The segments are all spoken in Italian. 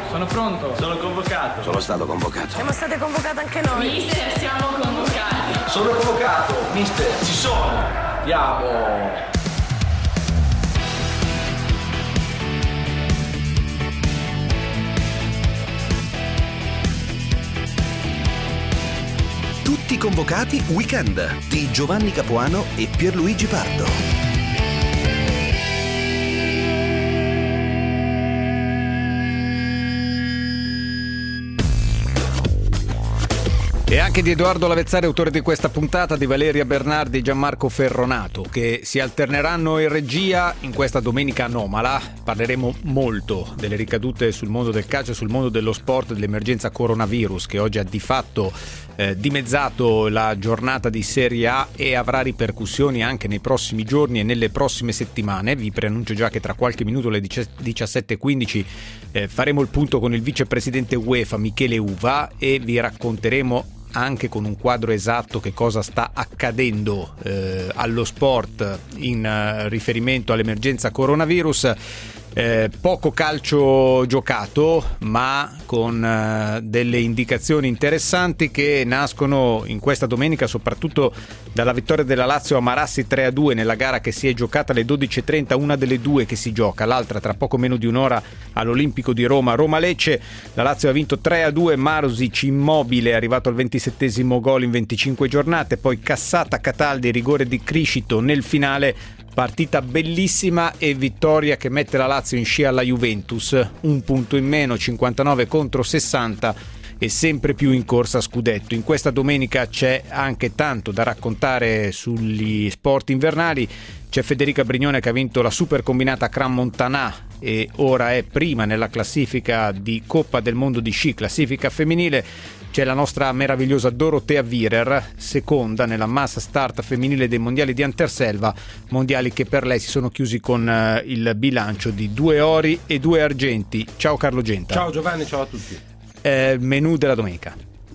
Sono pronto. Sono convocato. Sono stato convocato. Siamo state convocate anche noi. Mister, siamo convocati. Sono convocato. Mister, ci sono. Andiamo. Tutti convocati weekend di Giovanni Capuano e Pierluigi Pardo. E anche di Edoardo Lavezzari, autore di questa puntata, di Valeria Bernardi e Gianmarco Ferronato, che si alterneranno in regia in questa domenica anomala. Parleremo molto delle ricadute sul mondo del calcio, sul mondo dello sport, dell'emergenza coronavirus, che oggi ha di fatto dimezzato la giornata di Serie A e avrà ripercussioni anche nei prossimi giorni e nelle prossime settimane. Vi preannuncio già che tra qualche minuto, alle 17:15, faremo il punto con il vicepresidente UEFA Michele Uva e vi racconteremo anche con un quadro esatto che cosa sta accadendo allo sport in riferimento all'emergenza coronavirus. Poco calcio giocato, ma con delle indicazioni interessanti che nascono in questa domenica soprattutto dalla vittoria della Lazio a Marassi 3-2 nella gara che si è giocata alle 12:30, una delle due che si gioca, l'altra tra poco meno di un'ora all'Olimpico di Roma, Roma-Lecce. La Lazio ha vinto 3-2, Marusic immobile, è arrivato al 27° gol in 25 giornate, poi cassata Cataldi, rigore di Criscito nel finale. Partita bellissima e vittoria che mette la Lazio in scia alla Juventus, un punto in meno, 59 contro 60 e sempre più in corsa a scudetto. In questa domenica c'è anche tanto da raccontare sugli sport invernali. C'è Federica Brignone che ha vinto la super combinata Cran Montanà e ora è prima nella classifica di Coppa del Mondo di sci, classifica femminile. C'è la nostra meravigliosa Dorotea Virer, seconda nella massa start femminile dei mondiali di Anterselva, mondiali che per lei si sono chiusi con il bilancio di 2 ori e 2 argenti. Ciao Carlo Genta. Ciao Giovanni, ciao a tutti. Menù della domenica.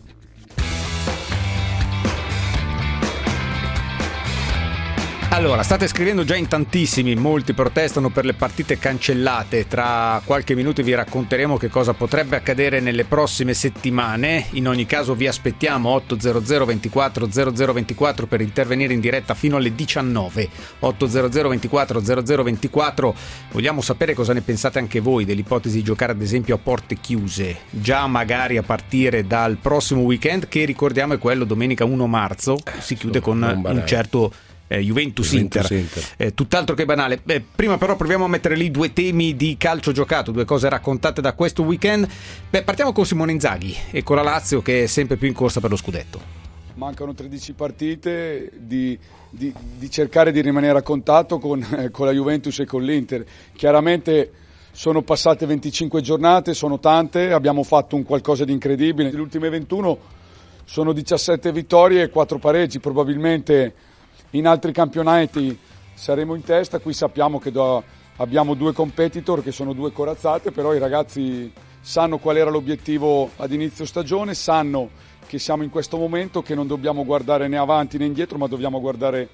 Allora, state scrivendo già in tantissimi, molti protestano per le partite cancellate. Tra qualche minuto vi racconteremo che cosa potrebbe accadere nelle prossime settimane. In ogni caso vi aspettiamo 800 24 0024 per intervenire in diretta fino alle 19. 800 24 0024. Vogliamo sapere cosa ne pensate anche voi dell'ipotesi di giocare ad esempio a porte chiuse, già magari a partire dal prossimo weekend, che ricordiamo è quello domenica 1 marzo, si chiude con un certo Juventus-Inter. Tutt'altro che banale. Prima però proviamo a mettere lì due temi di calcio giocato, due cose raccontate da questo weekend. Partiamo con Simone Inzaghi e con la Lazio che è sempre più in corsa per lo scudetto. Mancano 13 partite, di cercare di rimanere a contatto con la Juventus e con l'Inter. Chiaramente sono passate 25 giornate, sono tante, abbiamo fatto un qualcosa di incredibile. Le ultime 21 sono 17 vittorie e 4 pareggi, probabilmente in altri campionati saremo in testa. Qui sappiamo che abbiamo 2 competitor che sono 2 corazzate, però i ragazzi sanno qual era l'obiettivo ad inizio stagione, sanno che siamo in questo momento, che non dobbiamo guardare né avanti né indietro, ma dobbiamo guardare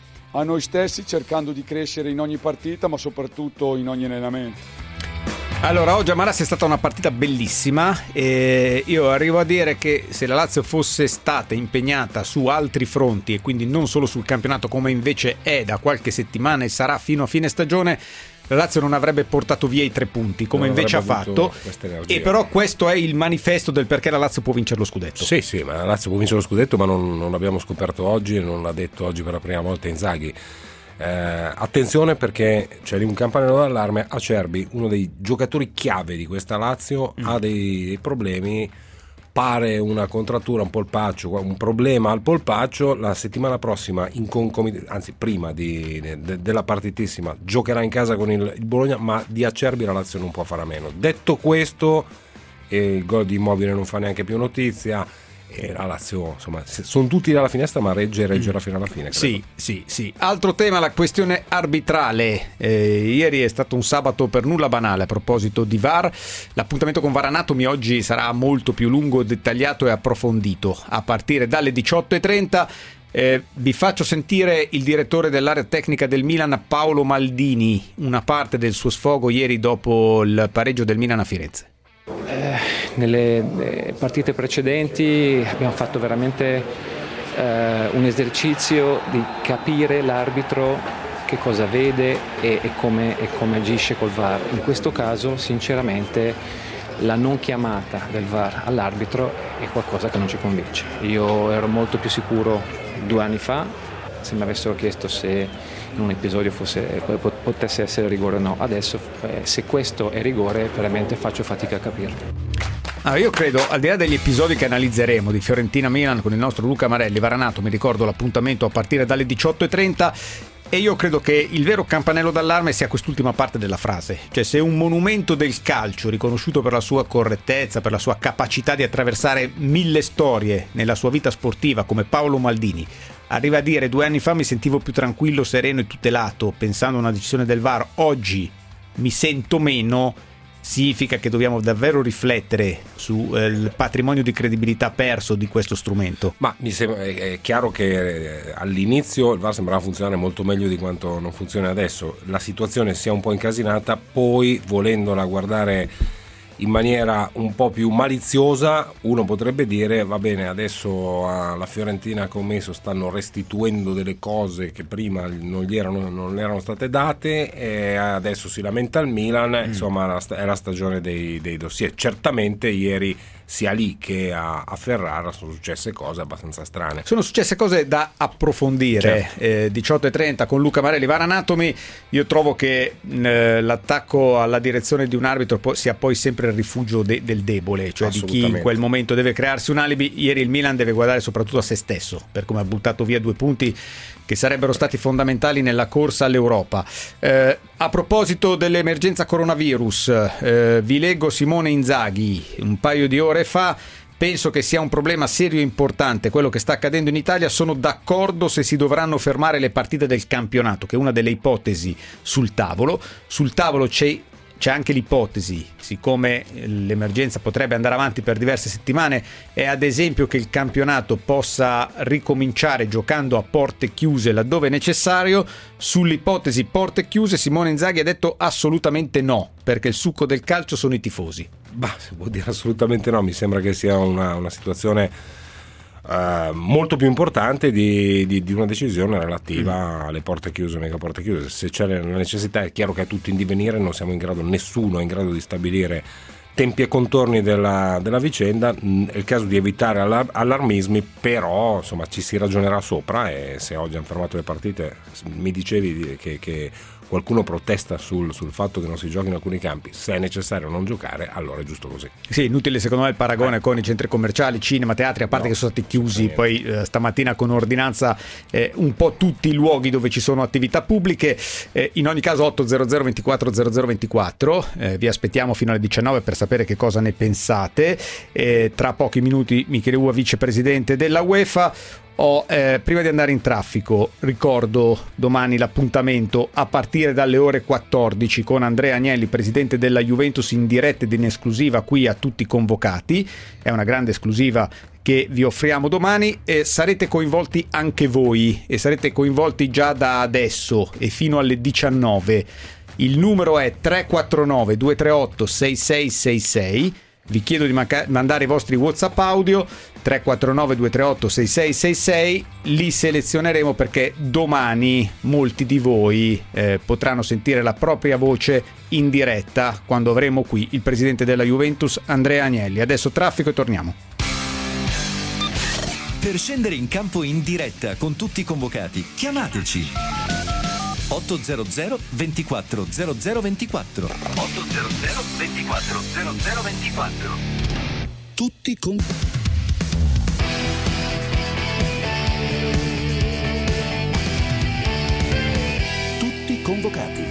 a noi stessi, cercando di crescere in ogni partita, ma soprattutto in ogni allenamento. Allora, oggi a Marassi è stata una partita bellissima e io arrivo a dire che se la Lazio fosse stata impegnata su altri fronti e quindi non solo sul campionato come invece è da qualche settimana e sarà fino a fine stagione, la Lazio non avrebbe portato via i 3 punti come invece ha fatto, e però questo è il manifesto del perché la Lazio può vincere lo scudetto. Sì, ma la Lazio può vincere lo scudetto, ma non l'abbiamo scoperto oggi, non l'ha detto oggi per la prima volta Inzaghi. Attenzione, perché c'è lì un campanello d'allarme. Acerbi, uno dei giocatori chiave di questa Lazio, ha dei problemi, pare una contrattura, un polpaccio, un problema al polpaccio. La settimana prossima, anzi prima della partitissima, giocherà in casa con il Bologna, ma di Acerbi la Lazio non può fare a meno. Detto questo, il gol di Immobile non fa neanche più notizia. E la Lazio, insomma, sono tutti dalla finestra, ma reggerà fino alla fine, credo. Sì. Altro tema, la questione arbitrale. Ieri è stato un sabato per nulla banale a proposito di VAR. L'appuntamento con VAR Anatomy oggi sarà molto più lungo, dettagliato e approfondito a partire dalle 18:30. Vi faccio sentire il direttore dell'area tecnica del Milan, Paolo Maldini, una parte del suo sfogo ieri dopo il pareggio del Milan a Firenze. Nelle partite precedenti abbiamo fatto veramente un esercizio di capire l'arbitro che cosa vede e come agisce col VAR. In questo caso sinceramente la non chiamata del VAR all'arbitro è qualcosa che non ci convince. Io ero molto più sicuro 2 anni fa, se mi avessero chiesto se in un episodio potesse essere rigore o no. Adesso se questo è rigore veramente faccio fatica a capirlo. Io credo, al di là degli episodi che analizzeremo di Fiorentina-Milan con il nostro Luca Marelli, Varanato, mi ricordo l'appuntamento a partire dalle 18:30, e io credo che il vero campanello d'allarme sia quest'ultima parte della frase. Cioè, se un monumento del calcio, riconosciuto per la sua correttezza, per la sua capacità di attraversare 1000 storie nella sua vita sportiva, come Paolo Maldini, arriva a dire 2 anni fa mi sentivo più tranquillo, sereno e tutelato pensando a una decisione del VAR, oggi mi sento meno, significa che dobbiamo davvero riflettere sul patrimonio di credibilità perso di questo strumento. Ma mi sembra, è chiaro che all'inizio il VAR sembrava funzionare molto meglio di quanto non funziona adesso. La situazione si è un po' incasinata, poi volendola guardare in maniera un po' più maliziosa, uno potrebbe dire va bene, adesso alla Fiorentina che ho messo stanno restituendo delle cose che prima non erano state date, e adesso si lamenta il Milan. Insomma è la stagione dei dossier. Certamente ieri sia lì che a Ferrara sono successe cose abbastanza strane. Sono successe cose da approfondire. Certo. 18:30 con Luca Marelli, VAR Anatomy. Io trovo che l'attacco alla direzione di un arbitro sia poi sempre il rifugio del debole, cioè di chi in quel momento deve crearsi un alibi. Ieri il Milan deve guardare soprattutto a se stesso, per come ha buttato via 2 punti che sarebbero stati fondamentali nella corsa all'Europa. A proposito dell'emergenza coronavirus, vi leggo Simone Inzaghi un paio di ore fa. Penso che sia un problema serio e importante quello che sta accadendo in Italia. Sono d'accordo se si dovranno fermare le partite del campionato, che è una delle ipotesi sul tavolo. Sul tavolo c'è anche l'ipotesi, siccome l'emergenza potrebbe andare avanti per diverse settimane, è ad esempio che il campionato possa ricominciare giocando a porte chiuse laddove necessario. Sull'ipotesi porte chiuse Simone Inzaghi ha detto assolutamente no, perché il succo del calcio sono i tifosi. Si può dire assolutamente no, mi sembra che sia una situazione molto più importante di una decisione relativa alle porte chiuse o mega porte chiuse. Se c'è la necessità, è chiaro che è tutto in divenire, non siamo in grado, nessuno è in grado di stabilire tempi e contorni della vicenda. È il caso di evitare allarmismi, però insomma ci si ragionerà sopra, e se oggi hanno fermato le partite, mi dicevi che qualcuno protesta sul fatto che non si giochi in alcuni campi, se è necessario non giocare, allora è giusto così. Sì, inutile secondo me il paragone con i centri commerciali, cinema, teatri, a parte che sono stati chiusi poi stamattina con ordinanza un po' tutti i luoghi dove ci sono attività pubbliche. In ogni caso 800 24 0024, vi aspettiamo fino alle 19 per sapere che cosa ne pensate. Tra pochi minuti Michele Ua, vicepresidente della UEFA. Prima di andare in traffico ricordo domani l'appuntamento a partire dalle ore 14 con Andrea Agnelli, presidente della Juventus, in diretta ed in esclusiva qui a tutti i convocati. È una grande esclusiva che vi offriamo domani, e sarete coinvolti anche voi, e sarete coinvolti già da adesso e fino alle 19. Il numero è 349 238 6666. Vi chiedo di mandare i vostri WhatsApp audio 349 238 6666, li selezioneremo perché domani molti di voi potranno sentire la propria voce in diretta quando avremo qui il presidente della Juventus, Andrea Agnelli. Adesso traffico e torniamo. Per scendere in campo in diretta con tutti i convocati, chiamateci 800 24 0024 800 24 0024. Tutti convocati.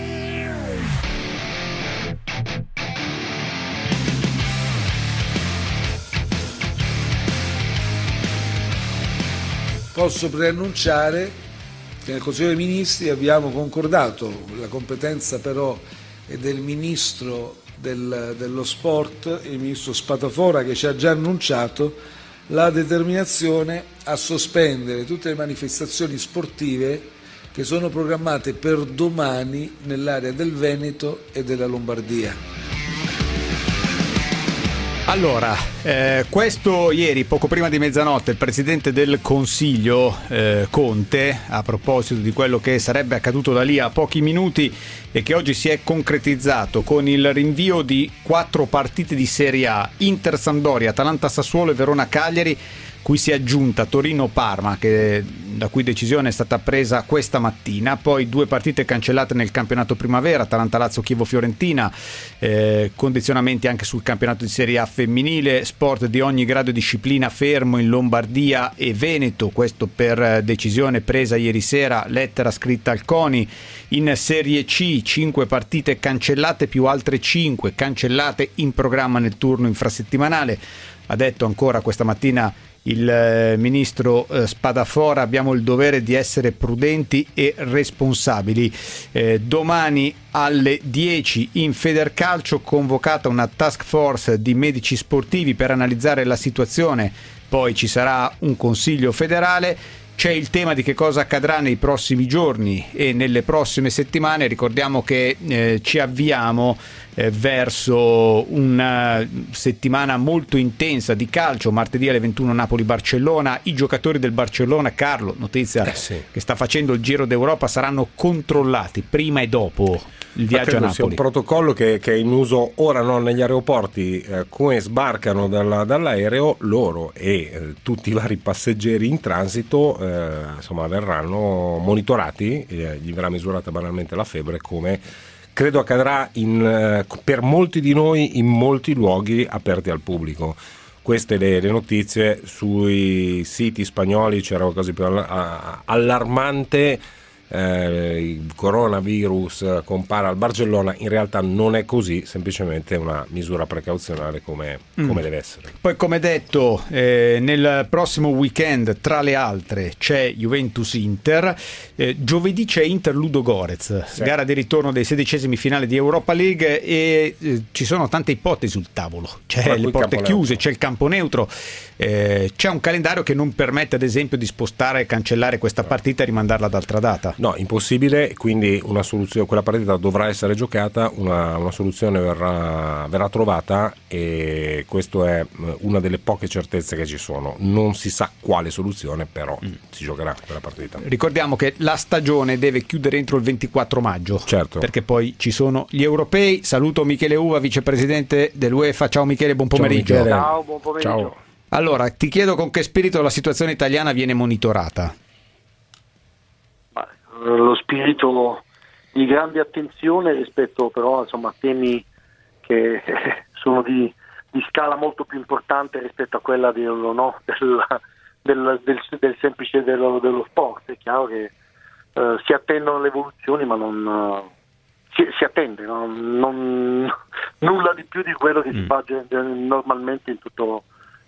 Posso preannunciare che nel Consiglio dei Ministri abbiamo concordato, la competenza però è del Ministro dello Sport, il Ministro Spadafora, che ci ha già annunciato la determinazione a sospendere tutte le manifestazioni sportive che sono programmate per domani nell'area del Veneto e della Lombardia. Allora, questo ieri, poco prima di mezzanotte, il Presidente del Consiglio, Conte, a proposito di quello che sarebbe accaduto da lì a pochi minuti e che oggi si è concretizzato con il rinvio di 4 partite di Serie A, Inter Sampdoria, Atalanta Sassuolo e Verona Cagliari, cui si è aggiunta Torino-Parma, la cui decisione è stata presa questa mattina. Poi 2 partite cancellate nel campionato primavera, Atalanta-Lazio, Chievo-Fiorentina, condizionamenti anche sul campionato di Serie A femminile, sport di ogni grado e disciplina fermo in Lombardia e Veneto, questo per decisione presa ieri sera, lettera scritta al CONI. In Serie C 5 partite cancellate più altre 5 cancellate in programma nel turno infrasettimanale. Ha detto ancora questa mattina il ministro Spadafora: abbiamo il dovere di essere prudenti e responsabili. Domani alle 10 in Federcalcio convocata una task force di medici sportivi per analizzare la situazione, poi ci sarà un consiglio federale. C'è il tema di che cosa accadrà nei prossimi giorni e nelle prossime settimane. Ricordiamo che ci avviamo verso una settimana molto intensa di calcio. Martedì alle 21 Napoli-Barcellona. I giocatori del Barcellona, Carlo, notizia che sta facendo il giro d'Europa, saranno controllati prima e dopo il viaggio a Napoli. Sia un protocollo che è in uso ora non negli aeroporti, come sbarcano dall'aereo loro e tutti i vari passeggeri in transito verranno monitorati, gli verrà misurata banalmente la febbre, come credo accadrà per molti di noi in molti luoghi aperti al pubblico. Queste le notizie sui siti spagnoli. C'era qualcosa di più allarmante. Il coronavirus compara al Barcellona, in realtà non è così, semplicemente una misura precauzionale come deve essere. Poi, come detto, nel prossimo weekend tra le altre c'è Juventus-Inter, giovedì c'è Inter-Ludogorets, sì, gara di ritorno dei 16esimi finali di Europa League e ci sono tante ipotesi sul tavolo, c'è le porte chiuse, c'è il campo neutro, c'è un calendario che non permette ad esempio di spostare e cancellare questa partita e rimandarla ad altra data. No, impossibile, quindi una soluzione, quella partita dovrà essere giocata, una soluzione verrà trovata e questa è una delle poche certezze che ci sono. Non si sa quale soluzione, però si giocherà quella partita. Ricordiamo che la stagione deve chiudere entro il 24 maggio, certo, perché poi ci sono gli europei. Saluto Michele Uva, vicepresidente dell'UEFA. Ciao Michele, buon pomeriggio. Ciao, Michele. Ciao, buon pomeriggio. Ciao. Allora, ti chiedo con che spirito la situazione italiana viene monitorata. Lo spirito di grande attenzione rispetto però a temi che sono di scala molto più importante rispetto a quella del semplice dello sport. È chiaro che si attendono le evoluzioni, ma non si attende non nulla di più di quello che si fa normalmente in tutto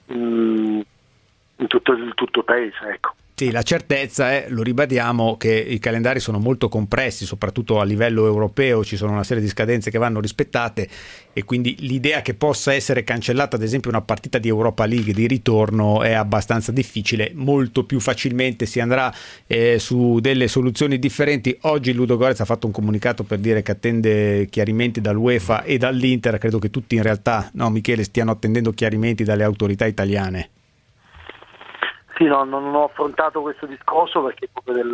il paese, ecco. Sì, la certezza è, lo ribadiamo, che i calendari sono molto compressi, soprattutto a livello europeo, ci sono una serie di scadenze che vanno rispettate e quindi l'idea che possa essere cancellata ad esempio una partita di Europa League di ritorno è abbastanza difficile. Molto più facilmente si andrà su delle soluzioni differenti. Oggi il Ludogorets ha fatto un comunicato per dire che attende chiarimenti dall'UEFA e dall'Inter. Credo che tutti in realtà, no Michele, stiano attendendo chiarimenti dalle autorità italiane. Sì, no, non ho affrontato questo discorso perché proprio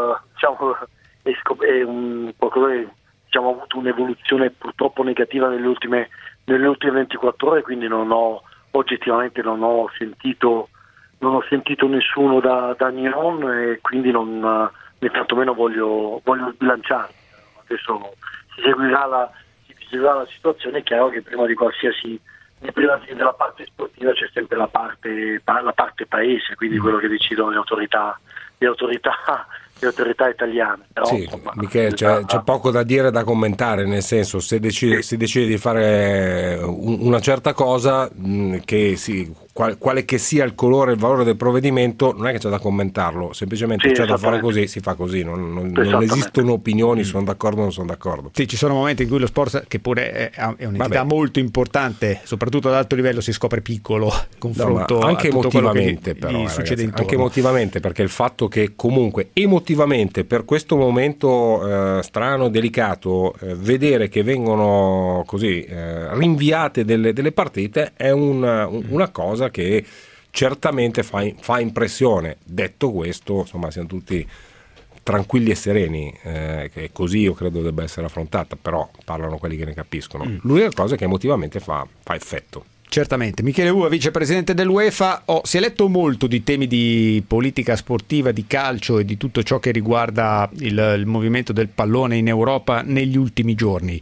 ha avuto un'evoluzione purtroppo negativa nelle ultime 24 ore, quindi oggettivamente non ho sentito nessuno da Nyon e quindi né tantomeno voglio sbilanciare. Adesso si seguirà la situazione. È chiaro che prima della parte sportiva c'è sempre la parte paese, quindi quello che decidono le autorità italiane. Però, sì, Michele, c'è poco da dire, da commentare, nel senso, se decide di fare una certa cosa, quale che sia il colore e il valore del provvedimento, non è che c'è da commentarlo, semplicemente c'è da fare così, si fa così, non esistono opinioni, sono d'accordo o non sono d'accordo. Sì, ci sono momenti in cui lo sport, che pure è un'entità molto importante, soprattutto ad alto livello, si scopre piccolo confronto anche a tutto emotivamente, quello che gli succede intorno. Anche emotivamente, perché il fatto che comunque emotivamente per questo momento strano, delicato, vedere che vengono così rinviate delle partite è una cosa che certamente fa impressione. Detto questo, insomma, siamo tutti tranquilli e sereni, che così io credo debba essere affrontata, però parlano quelli che ne capiscono. L'unica cosa è che emotivamente fa effetto. Certamente. Michele Uva, vicepresidente dell'UEFA, si è letto molto di temi di politica sportiva, di calcio e di tutto ciò che riguarda il movimento del pallone in Europa negli ultimi giorni.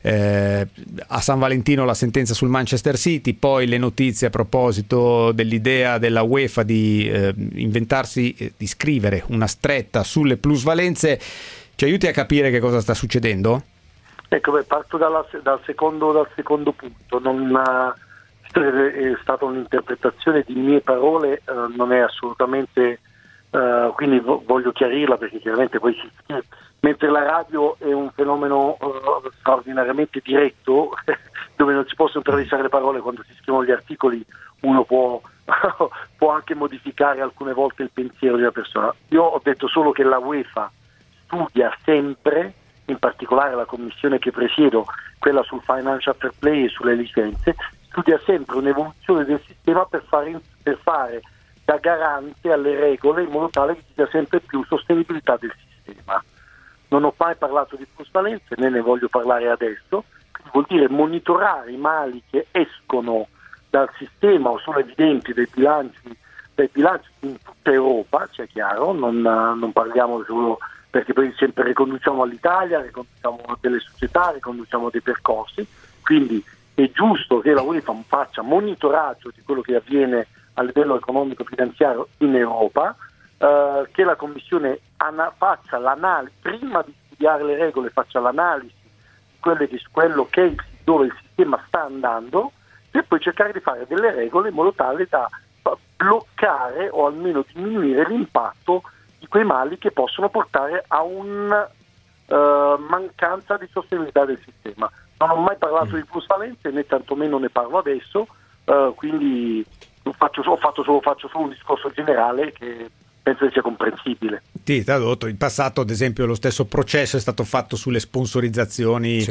A San Valentino la sentenza sul Manchester City, poi le notizie a proposito dell'idea della UEFA di inventarsi, di scrivere una stretta sulle plusvalenze. Ci aiuti a capire che cosa sta succedendo? Ecco, parto dal secondo punto. È stata un'interpretazione di mie parole, non è assolutamente, quindi voglio chiarirla, perché chiaramente poi mentre la radio è un fenomeno straordinariamente diretto dove non si possono travisare le parole, quando si scrivono gli articoli uno può anche modificare alcune volte il pensiero di una persona. Io ho detto solo che la UEFA studia sempre, in particolare la commissione che presiedo, quella sul financial fair play e sulle licenze, studia sempre un'evoluzione del sistema per fare da garante alle regole, in modo tale che ci sia sempre più sostenibilità del sistema. Non ho mai parlato di plusvalenze, né ne voglio parlare adesso, quindi vuol dire monitorare i mali che escono dal sistema o sono evidenti dai bilanci in tutta Europa, c'è chiaro, non parliamo solo perché poi sempre riconduciamo all'Italia, riconduciamo a delle società, riconduciamo a dei percorsi, quindi è giusto che la UEFA faccia monitoraggio di quello che avviene a livello economico-finanziario in Europa, che la Commissione faccia l'analisi, prima di studiare le regole, faccia l'analisi di dove il sistema sta andando, e poi cercare di fare delle regole in modo tale da bloccare o almeno diminuire l'impatto di quei mali che possono portare a una mancanza di sostenibilità del sistema. Non ho mai parlato di plusvalenze, né tantomeno ne parlo adesso, quindi faccio solo un discorso generale che penso che sia comprensibile. Sì, tradotto. In passato, ad esempio, lo stesso processo è stato fatto sulle sponsorizzazioni,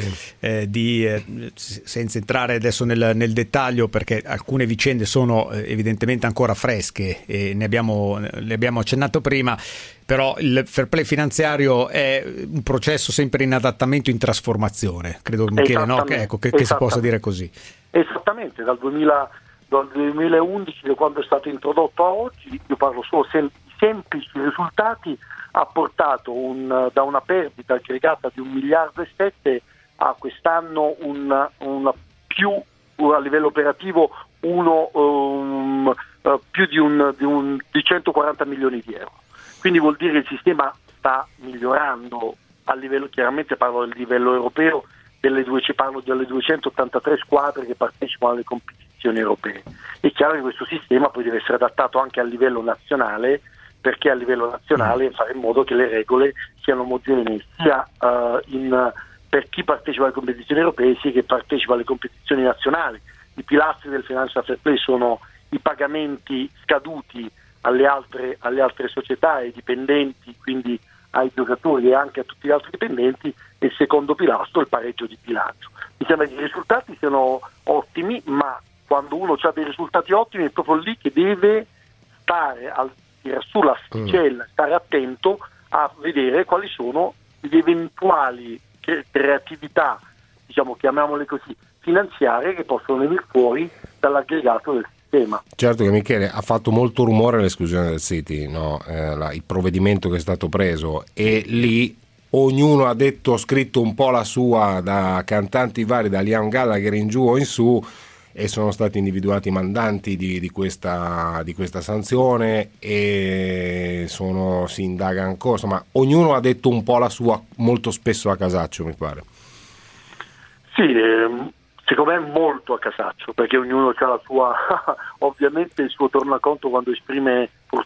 senza entrare adesso nel dettaglio, perché alcune vicende sono evidentemente ancora fresche e le abbiamo accennato prima, però il fair play finanziario è un processo sempre in adattamento, in trasformazione, credo, Michele, no? Che si possa dire così. Esattamente, dal 2011, da quando è stato introdotto a oggi, io parlo solo semplici risultati, ha portato da una perdita aggregata di 1,7 miliardi a quest'anno una più a livello operativo più di 140 milioni di euro. Quindi vuol dire che il sistema sta migliorando a livello, chiaramente parlo del livello europeo, parlo delle 283 squadre che partecipano alle competizioni europee. È chiaro che questo sistema poi deve essere adattato anche a livello nazionale, perché a livello nazionale fare in modo che le regole siano omogenee sia per chi partecipa alle competizioni europee sia che partecipa alle competizioni nazionali. I pilastri del financial fair play sono i pagamenti scaduti alle altre società, ai dipendenti, quindi ai giocatori e anche a tutti gli altri dipendenti, e il secondo pilastro il pareggio di bilancio. Mi sembra che i risultati siano ottimi, ma quando uno ha dei risultati ottimi è proprio lì che deve stare sulla sticella, stare attento a vedere quali sono gli eventuali creatività, diciamo, chiamiamole così, finanziarie, che possono venire fuori dall'aggregato del sistema. Certo che, Michele, ha fatto molto rumore l'esclusione del City, no? Il provvedimento che è stato preso, e lì ognuno ha scritto un po' la sua, da cantanti vari, da Liam Gallagher in giù o in su, e sono stati individuati i mandanti di questa sanzione e si indaga ancora, insomma ognuno ha detto un po' la sua, molto spesso a casaccio, mi pare. Sì, secondo me molto a casaccio, perché ognuno ha la sua ovviamente il suo tornaconto quando esprime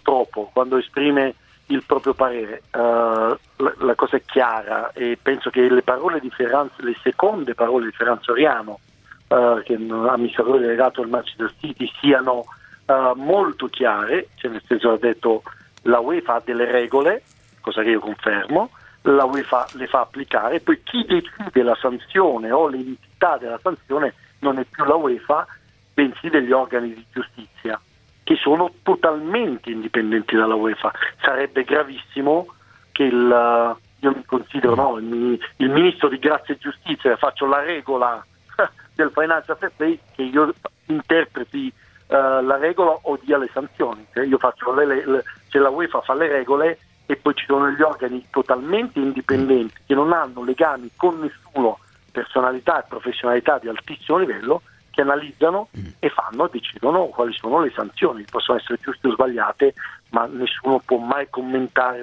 il proprio parere. La cosa è chiara, e penso che le seconde parole di Ferran Soriano, che è un amministratore delegato al Manchester City, siano molto chiare, cioè nel senso, ha detto la UEFA ha delle regole, cosa che io confermo, la UEFA le fa applicare, poi chi decide la sanzione o l'entità della sanzione non è più la UEFA, bensì degli organi di giustizia, che sono totalmente indipendenti dalla UEFA. Sarebbe gravissimo che io mi considero il ministro di Grazia e Giustizia, faccio la regola del Financial Fair Play, che io interpreti la regola o dia le sanzioni. Io faccio se la UEFA fa le regole e poi ci sono gli organi totalmente indipendenti che non hanno legami con nessuno, personalità e professionalità di altissimo livello, che analizzano e decidono quali sono le sanzioni. Possono essere giuste o sbagliate, ma nessuno può mai commentare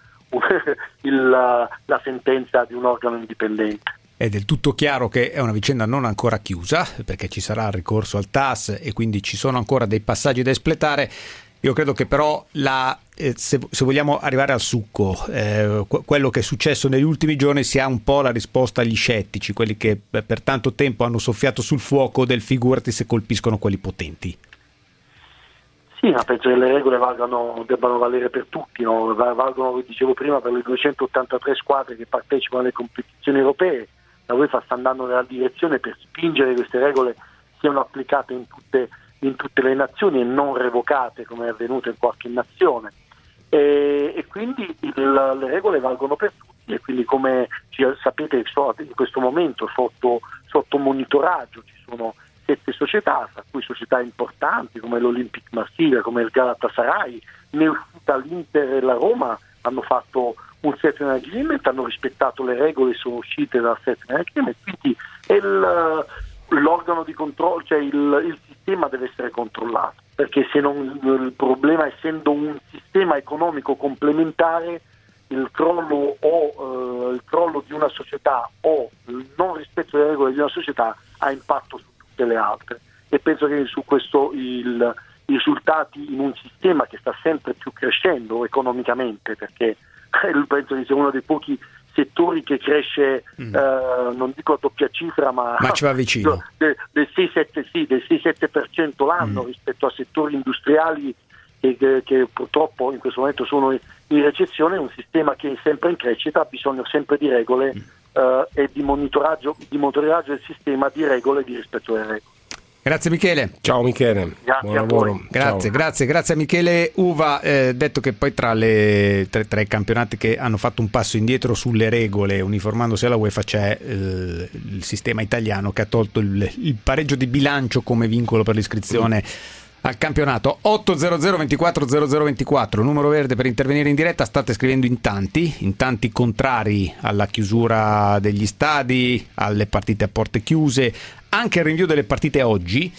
la sentenza di un organo indipendente. È del tutto chiaro che è una vicenda non ancora chiusa, perché ci sarà il ricorso al TAS e quindi ci sono ancora dei passaggi da espletare. Io credo che però se vogliamo arrivare al succo, quello che è successo negli ultimi giorni sia un po' la risposta agli scettici, quelli che per tanto tempo hanno soffiato sul fuoco del figurati se colpiscono quelli potenti. Sì, ma penso che le regole debbano valere per tutti, no? Valgono, come dicevo prima, per le 283 squadre che partecipano alle competizioni europee. La UEFA sta andando nella direzione per spingere queste regole siano applicate in tutte le nazioni e non revocate come è avvenuto in qualche nazione, e quindi le regole valgono per tutti, e quindi, come sapete, in questo momento sotto monitoraggio ci sono 7 società, tra cui società importanti come l'Olympique Marsiglia, come il Galatasaray. Ne è uscita l'Inter e la Roma, hanno fatto un settlement agreement, hanno rispettato le regole, sono uscite dal settlement agreement, quindi l'organo di controllo, cioè il sistema deve essere controllato, perché se non, il problema, essendo un sistema economico complementare, il crollo di una società o il non rispetto delle regole di una società ha impatto su tutte le altre, e penso che su questo i risultati in un sistema che sta sempre più crescendo economicamente, perché penso che sia uno dei pochi settori che cresce, non dico a doppia cifra, ma ci va vicino, del 6-7% l'anno rispetto a settori industriali che purtroppo in questo momento sono in recessione. È un sistema che è sempre in crescita, ha bisogno sempre di regole e di monitoraggio del sistema, di regole e di rispetto delle regole. Grazie Michele. Ciao Michele. Grazie buon a lavoro. voi. Grazie a Michele Uva. Detto che poi tra i campionati che hanno fatto un passo indietro sulle regole, uniformandosi alla UEFA, c'è il sistema italiano che ha tolto il pareggio di bilancio come vincolo per l'iscrizione al campionato. 800 24 0024, numero verde per intervenire in diretta. State scrivendo in tanti contrari alla chiusura degli stadi, alle partite a porte chiuse, anche il rinvio delle partite oggi.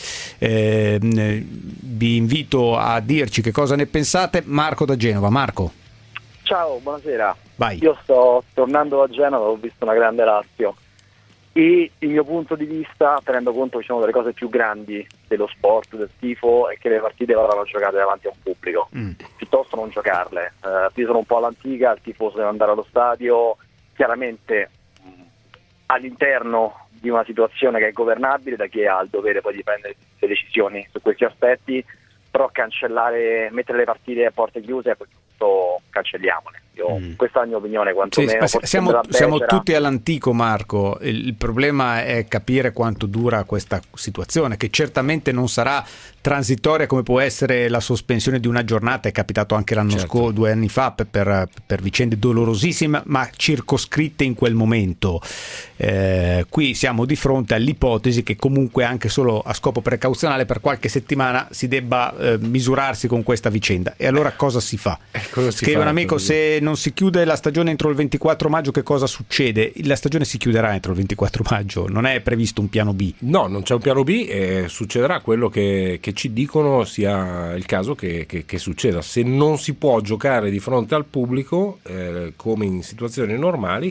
Vi invito a dirci che cosa ne pensate. Marco da Genova. Marco. Ciao, buonasera. Vai. Io sto tornando da Genova, ho visto una grande Lazio e il mio punto di vista, tenendo conto che ci sono delle cose più grandi dello sport, del tifo, è che le partite vadano giocate davanti a un pubblico, piuttosto non giocarle. Io sono un po' all'antica, il tifoso deve andare allo stadio, chiaramente all'interno di una situazione che è governabile da chi ha il dovere poi di prendere le decisioni su questi aspetti, però mettere le partite a porte chiuse, poi tutto cancelliamole. Questa è la mia opinione, quantomeno. Sì, siamo tutti all'antico, Marco. Il problema è capire quanto dura questa situazione, che certamente non sarà transitoria come può essere la sospensione di una giornata. È capitato anche l'anno scorso, 2 anni fa, per vicende dolorosissime ma circoscritte in quel momento. Qui siamo di fronte all'ipotesi che comunque, anche solo a scopo precauzionale, per qualche settimana si debba misurarsi con questa vicenda. E allora cosa si fa? Scrive un amico: se non si chiude la stagione entro il 24 maggio che cosa succede? La stagione si chiuderà entro il 24 maggio, non è previsto un piano B. No, non c'è un piano B, e succederà quello che ci dicono sia il caso che succeda. Se non si può giocare di fronte al pubblico come in situazioni normali,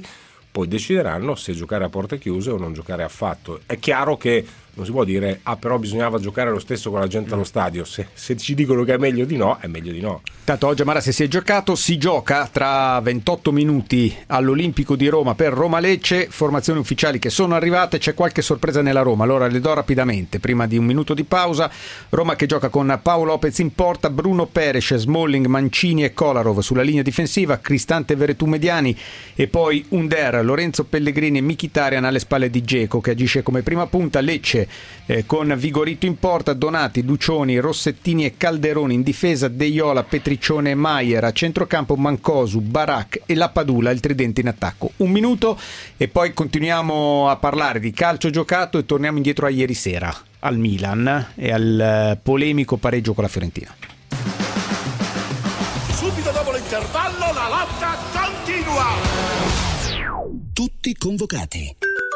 poi decideranno se giocare a porte chiuse o non giocare affatto. È chiaro che non si può dire però bisognava giocare lo stesso con la gente allo stadio. Se ci dicono che è meglio di no, è meglio di no. Tanto oggi a Marassi si è giocato, si gioca tra 28 minuti all'Olimpico di Roma per Roma-Lecce, formazioni ufficiali che sono arrivate, c'è qualche sorpresa nella Roma, allora le do rapidamente, prima di un minuto di pausa. Roma che gioca con Paolo Lopez in porta, Bruno Peres, Smalling, Mancini e Kolarov sulla linea difensiva, Cristante, Veretù mediani e poi Under, Lorenzo Pellegrini e Mkhitaryan alle spalle di Dzeko che agisce come prima punta. Lecce con Vigorito in porta, Donati, Lucioni, Rossettini e Calderoni in difesa, De Iola, Petriccione e Maier, a centrocampo Mancosu, Barak e Lapadula, il tridente in attacco. Un minuto e poi continuiamo a parlare di calcio giocato e torniamo indietro a ieri sera, al Milan e al polemico pareggio con la Fiorentina. Subito dopo l'intervallo la lotta continua. Tutti convocati.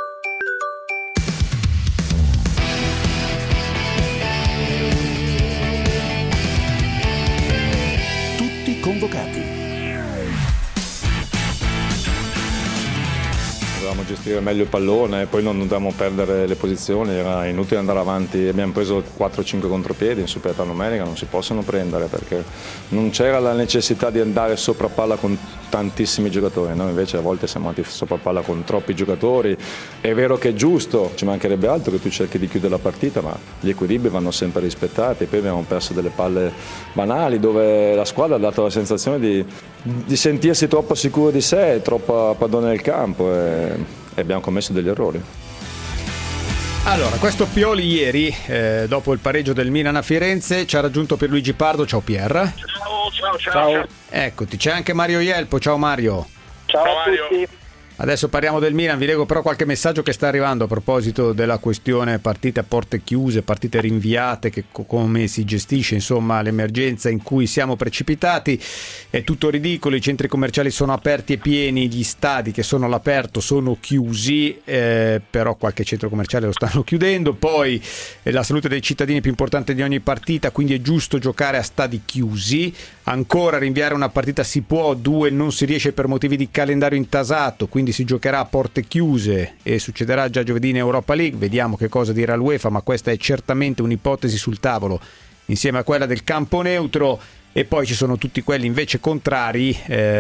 Convocati. Dovevamo gestire meglio il pallone, poi non dovevamo perdere le posizioni, era inutile andare avanti, abbiamo preso 4-5 contropiedi in superiorità numerica, non si possono prendere perché non c'era la necessità di andare sopra palla con tantissimi giocatori, noi invece a volte siamo andati sopra palla con troppi giocatori. È vero che è giusto, ci mancherebbe altro che tu cerchi di chiudere la partita, ma gli equilibri vanno sempre rispettati. Poi abbiamo perso delle palle banali dove la squadra ha dato la sensazione di sentirsi troppo sicuro di sé, troppo padrone del campo e abbiamo commesso degli errori. Allora, questo Pioli ieri, dopo il pareggio del Milan a Firenze, ci ha raggiunto Pierluigi Pardo. Ciao Pier. Ciao. Eccoti, c'è anche Mario Ielpo. Ciao Mario. Ciao a tutti. Adesso parliamo del Milan, vi leggo però qualche messaggio che sta arrivando a proposito della questione partite a porte chiuse, partite rinviate, che come si gestisce insomma l'emergenza in cui siamo precipitati. È tutto ridicolo, i centri commerciali sono aperti e pieni, gli stadi che sono all'aperto sono chiusi, però qualche centro commerciale lo stanno chiudendo. Poi la salute dei cittadini è più importante di ogni partita, quindi è giusto giocare a stadi chiusi. Ancora rinviare una partita si può, 2 non si riesce per motivi di calendario intasato, quindi si giocherà a porte chiuse e succederà già giovedì in Europa League. Vediamo che cosa dirà l'UEFA, ma questa è certamente un'ipotesi sul tavolo insieme a quella del campo neutro. E poi ci sono tutti quelli invece contrari,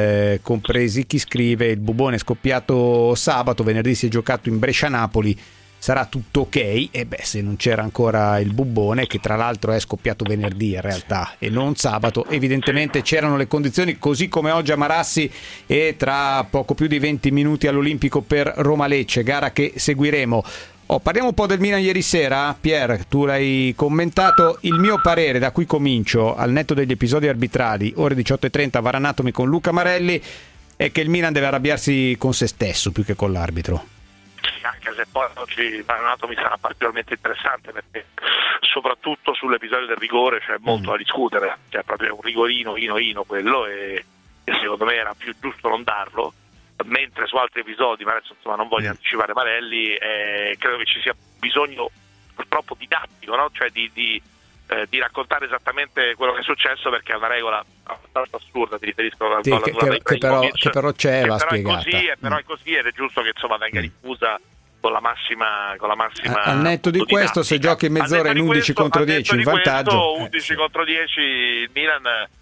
compresi chi scrive: il bubone è scoppiato sabato, venerdì si è giocato in Brescia-Napoli, sarà tutto ok. E beh, se non c'era ancora il bubone, che tra l'altro è scoppiato venerdì in realtà e non sabato, evidentemente c'erano le condizioni, così come oggi a Marassi e tra poco più di 20 minuti all'Olimpico per Roma-Lecce, gara che seguiremo. Parliamo un po' del Milan ieri sera. Pier, tu l'hai commentato. Il mio parere, da qui comincio, al netto degli episodi arbitrali, ore 18:30 Varanatomi con Luca Marelli, è che il Milan deve arrabbiarsi con se stesso più che con l'arbitro. Anche se poi oggi Varanatomi sarà particolarmente interessante, perché soprattutto sull'episodio del rigore c'è molto da discutere, cioè proprio un rigorino quello, e secondo me era più giusto non darlo, mentre su altri episodi, ma adesso insomma non voglio anticipare Marelli, credo che ci sia bisogno purtroppo didattico, no? Cioè di raccontare esattamente quello che è successo, perché è una regola abbastanza assurda, ti riferisco alla che però c'è, va spiegata. Però è così ed è giusto che insomma venga diffusa con la massima al netto di questo, se giochi mezz'ora in 11 contro 10 in vantaggio, 11 contro 10 il Milan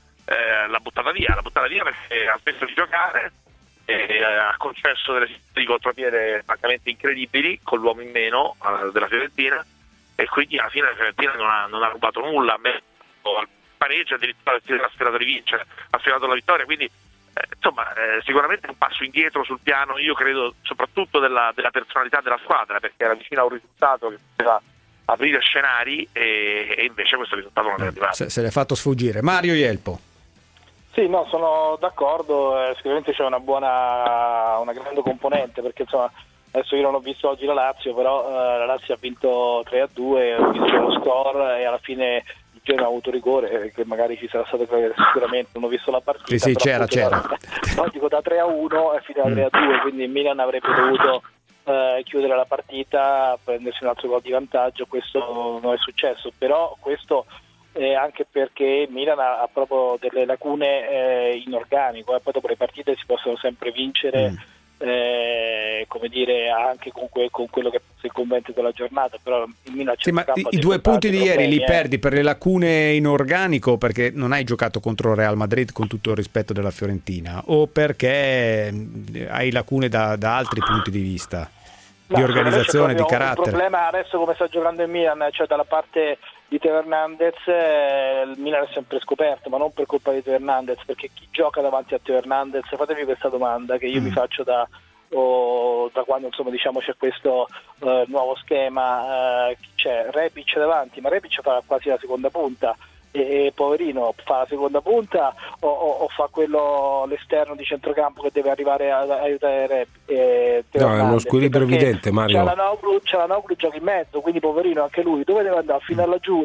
l'ha buttata via perché ha smesso di giocare e ha concesso delle situazioni di contropiede francamente incredibili con l'uomo in meno della Fiorentina, e quindi alla fine la Fiorentina non ha rubato nulla, al pareggio addirittura ha sperato di vincere, ha sperato la vittoria, quindi sicuramente un passo indietro sul piano, io credo, soprattutto della personalità della squadra, perché era vicino a un risultato che poteva aprire scenari e invece questo risultato non è arrivato. Se l'è fatto sfuggire. Mario Ielpo. Sì, no, sono d'accordo, sicuramente c'è una grande componente, perché insomma adesso io non ho visto oggi la Lazio, però la Lazio ha vinto 3-2, ho visto lo score e alla fine il Genoa ha avuto rigore, che magari ci sarà stato sicuramente, non ho visto la partita. Sì, c'era. No, dico da 3-1 è finita 3-2, quindi il Milan avrebbe dovuto chiudere la partita, prendersi un altro gol di vantaggio, questo non è successo, però questo anche perché Milan ha proprio delle lacune in organico, poi dopo le partite si possono sempre vincere come dire, anche con quello che è il commento della giornata, però il Milan ma i 2 punti di ieri li perdi per le lacune in organico, perché non hai giocato contro il Real Madrid, con tutto il rispetto della Fiorentina, o perché hai lacune da altri punti di vista, di organizzazione, di carattere? Il problema adesso, come sta giocando il Milan, cioè dalla parte di Teo Hernandez, il Milan è sempre scoperto, ma non per colpa di Teo Hernandez, perché chi gioca davanti a Teo Hernandez, fatevi questa domanda che io mi faccio da quando c'è questo nuovo schema, c'è Rebic davanti, ma Rebic fa quasi la seconda punta, e poverino fa la seconda punta o fa quello l'esterno di centrocampo che deve arrivare a aiutare no, è uno squilibrio evidente, Mario. C'è la Noglu gioca in mezzo, quindi poverino anche lui dove deve andare? Fino a laggiù,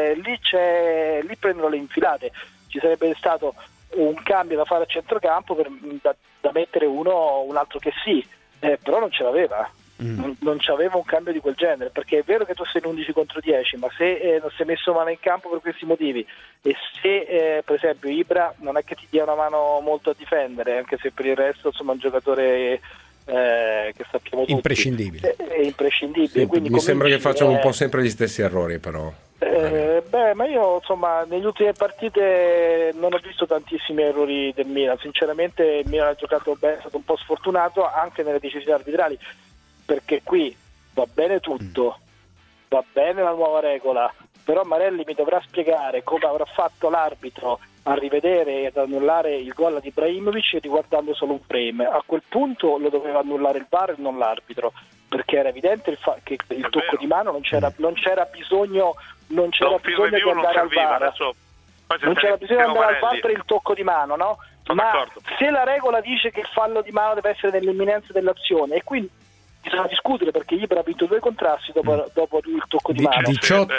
lì prendono le infilate. Ci sarebbe stato un cambio da fare a centrocampo da mettere un altro che però non ce l'aveva. Non c'aveva un cambio di quel genere, perché è vero che tu sei in 11 contro 10, ma se non sei messo mano in campo per questi motivi, e se per esempio Ibra non è che ti dia una mano molto a difendere, anche se per il resto è un giocatore che sappiamo tutti imprescindibile, è imprescindibile. Sì, quindi mi sembra che facciano un po' sempre gli stessi errori, però ma io negli ultime partite non ho visto tantissimi errori del Milan, sinceramente il Milan ha giocato bene, è stato un po' sfortunato anche nelle decisioni arbitrali, perché qui va bene tutto, va bene la nuova regola, però Marelli mi dovrà spiegare come avrà fatto l'arbitro a rivedere e ad annullare il gol di Ibrahimovic riguardando solo un frame. A quel punto lo doveva annullare il VAR e non l'arbitro, perché era evidente che il tocco di mano non c'era bisogno di andare al VAR. Non c'era bisogno di andare al VAR per il tocco di mano, no? Ma se la regola dice che il fallo di mano deve essere nell'imminenza dell'azione, e quindi bisogna discutere, perché Ibra ha vinto 2 contrasti dopo il tocco di mano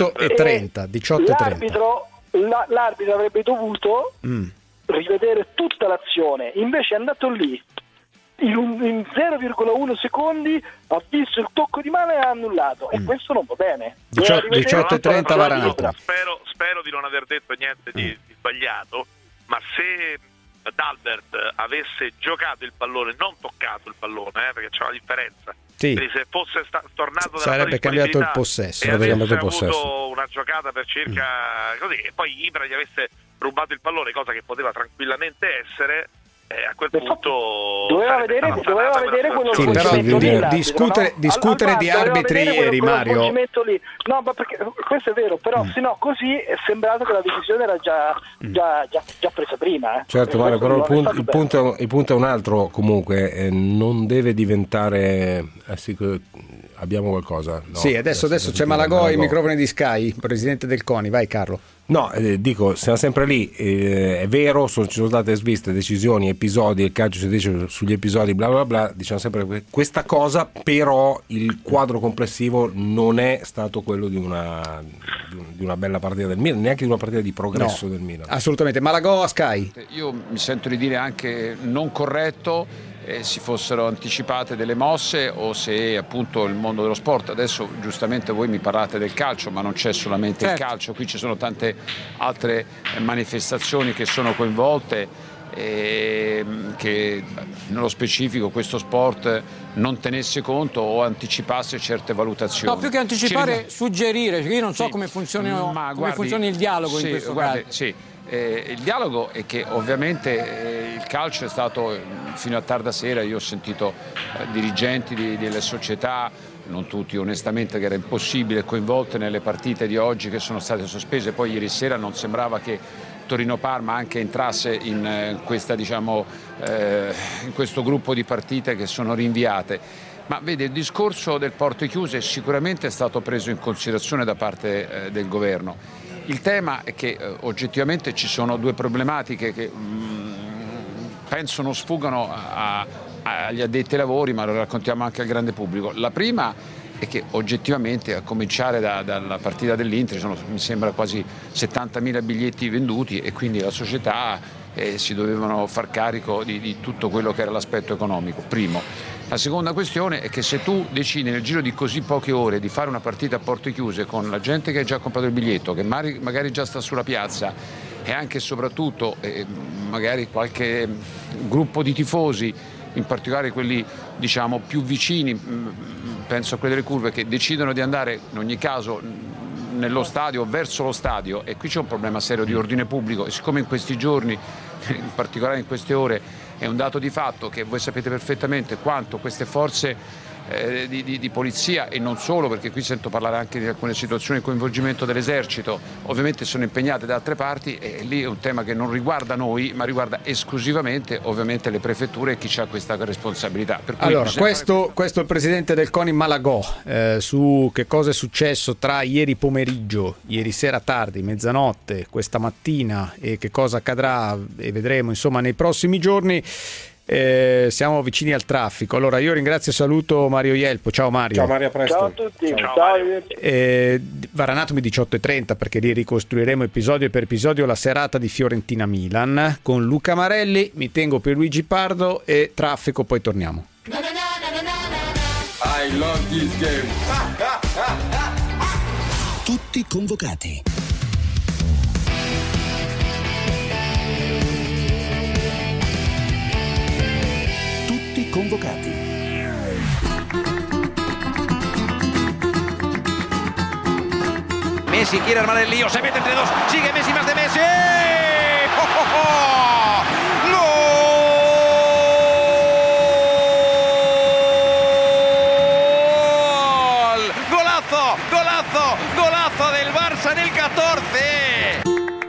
18-30 l'arbitro avrebbe dovuto rivedere tutta l'azione, invece è andato lì in 0,1 secondi, ha visto il tocco di mano e ha annullato, e questo non va bene. 18-30 Varanato. Spero di non aver detto niente di sbagliato, ma se D'Albert avesse giocato il pallone, non toccato il pallone, perché c'è una differenza. Sì. Quindi se fosse tornato sarebbe cambiato il possesso, e avesse avuto una giocata per circa così, e poi Ibra gli avesse rubato il pallone, cosa che poteva tranquillamente essere, a quel punto doveva vedere quello discutere di arbitri ieri, Mario. No, ma perché questo è vero, però se no così è sembrato che la decisione era già presa prima. Certo, Mario, però il punto è un altro comunque, non deve diventare abbiamo qualcosa? No, sì, adesso c'è Malagò, i microfoni di Sky, presidente del CONI, vai Carlo. No, dico, siamo sempre lì, è vero, ci sono state sviste decisioni, episodi, il calcio si dice sugli episodi, bla bla bla, diciamo sempre questa cosa, però il quadro complessivo non è stato quello di una bella partita del Milan, neanche di una partita di progresso del Milan. Assolutamente. Malagò a Sky. Io mi sento di dire anche non corretto, si fossero anticipate delle mosse, o se appunto il mondo dello sport, adesso giustamente voi mi parlate del calcio, ma non c'è solamente il calcio, qui ci sono tante altre manifestazioni che sono coinvolte, che nello specifico questo sport non tenesse conto o anticipasse certe valutazioni. No, più che anticipare, suggerire, io non so come funzioni il dialogo in questo caso. Sì. Il dialogo è che ovviamente il calcio è stato fino a tarda sera, io ho sentito dirigenti delle società, non tutti onestamente, che era impossibile, coinvolte nelle partite di oggi che sono state sospese. Poi ieri sera non sembrava che Torino-Parma anche entrasse in questa, in questo gruppo di partite che sono rinviate. Ma vede, il discorso del porte chiuse sicuramente è stato preso in considerazione da parte del governo. Il tema è che oggettivamente ci sono 2 problematiche che penso non sfuggano agli addetti ai lavori, ma lo raccontiamo anche al grande pubblico. La prima è che oggettivamente, a cominciare dalla partita dell'Inter, mi sembra quasi 70.000 biglietti venduti, e quindi la società si dovevano far carico di tutto quello che era l'aspetto economico, primo. La seconda questione è che se tu decidi nel giro di così poche ore di fare una partita a porte chiuse con la gente che ha già comprato il biglietto, che magari già sta sulla piazza, e anche e soprattutto magari qualche gruppo di tifosi in particolare quelli diciamo più vicini, penso a quelli delle curve, che decidono di andare in ogni caso nello stadio o verso lo stadio, e qui c'è un problema serio di ordine pubblico, e siccome in questi giorni, in particolare in queste ore, è un dato di fatto che voi sapete perfettamente quanto queste forze di polizia, e non solo, perché qui sento parlare anche di alcune situazioni di coinvolgimento dell'esercito, ovviamente sono impegnate da altre parti, e lì è un tema che non riguarda noi, ma riguarda esclusivamente ovviamente le prefetture e chi ha questa responsabilità. Per cui allora, questo è il presidente del CONI Malagò, su che cosa è successo tra ieri pomeriggio, ieri sera tardi, mezzanotte, questa mattina, e che cosa accadrà e vedremo insomma nei prossimi giorni. Siamo vicini al traffico. Allora io ringrazio e saluto Mario Ielpo. Ciao Mario. Ciao Mario, a presto. Ciao a tutti. Varanatomi 18:30, perché lì ricostruiremo episodio per episodio la serata di Fiorentina-Milan con Luca Marelli. Mi tengo per Luigi Pardo e traffico, poi torniamo. I love this game. Tutti convocati. Convocati. Messi quiere armar el lío, se mete entre dos, sigue Messi, más de Messi. ¡Oh, oh, oh! ¡Gol! ¡Golazo! ¡Golazo! ¡Golazo del Barça nel 14!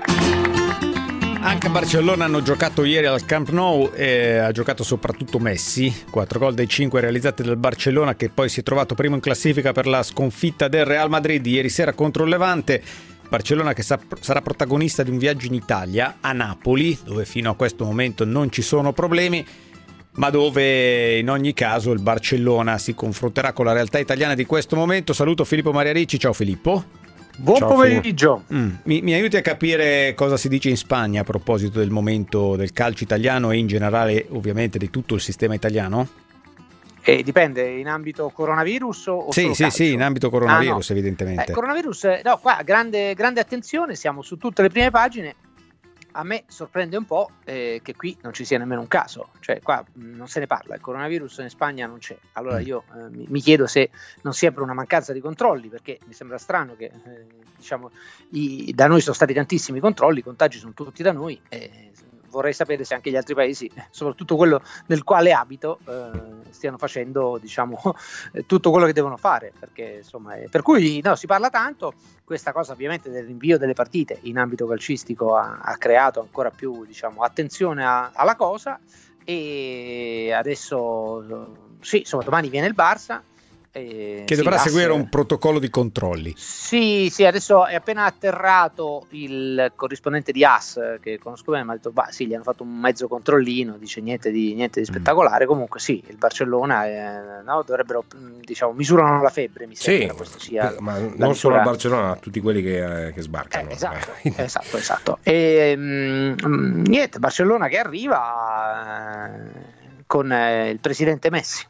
Anche a Barcellona hanno giocato ieri al Camp Nou, e ha giocato soprattutto Messi. 4 gol dei 5 realizzati dal Barcellona, che poi si è trovato primo in classifica per la sconfitta del Real Madrid ieri sera contro il Levante. Barcellona che sarà protagonista di un viaggio in Italia, a Napoli, dove fino a questo momento non ci sono problemi, ma dove in ogni caso il Barcellona si confronterà con la realtà italiana di questo momento. Saluto Filippo Maria Ricci. Ciao Filippo. Buon pomeriggio. Mi aiuti a capire cosa si dice in Spagna a proposito del momento del calcio italiano e in generale ovviamente di tutto il sistema italiano? Dipende, in ambito coronavirus o solo calcio? Sì, in ambito coronavirus evidentemente. Coronavirus, no, qua grande attenzione, siamo su tutte le prime pagine. A me sorprende un po' che qui non ci sia nemmeno un caso, cioè qua non se ne parla, il coronavirus in Spagna non c'è. Allora io mi chiedo se non sia per una mancanza di controlli, perché mi sembra strano che da noi sono stati tantissimi controlli, i contagi sono tutti da noi, vorrei sapere se anche gli altri paesi, soprattutto quello nel quale abito, stiano facendo tutto quello che devono fare, perché insomma per cui no, si parla tanto. Questa cosa ovviamente del rinvio delle partite in ambito calcistico ha creato ancora più attenzione alla cosa, e adesso sì, insomma domani viene il Barça, che dovrà seguire un protocollo di controlli. Sì, adesso è appena atterrato il corrispondente di AS, che conosco bene, mi ha detto sì, gli hanno fatto un mezzo controllino, dice niente di spettacolare. Comunque sì, il Barcellona dovrebbero, misurano la febbre, mi sembra questo sia, ma non solo al Barcellona, tutti quelli che sbarcano. Esatto. E niente, Barcellona che arriva con il presidente Messi.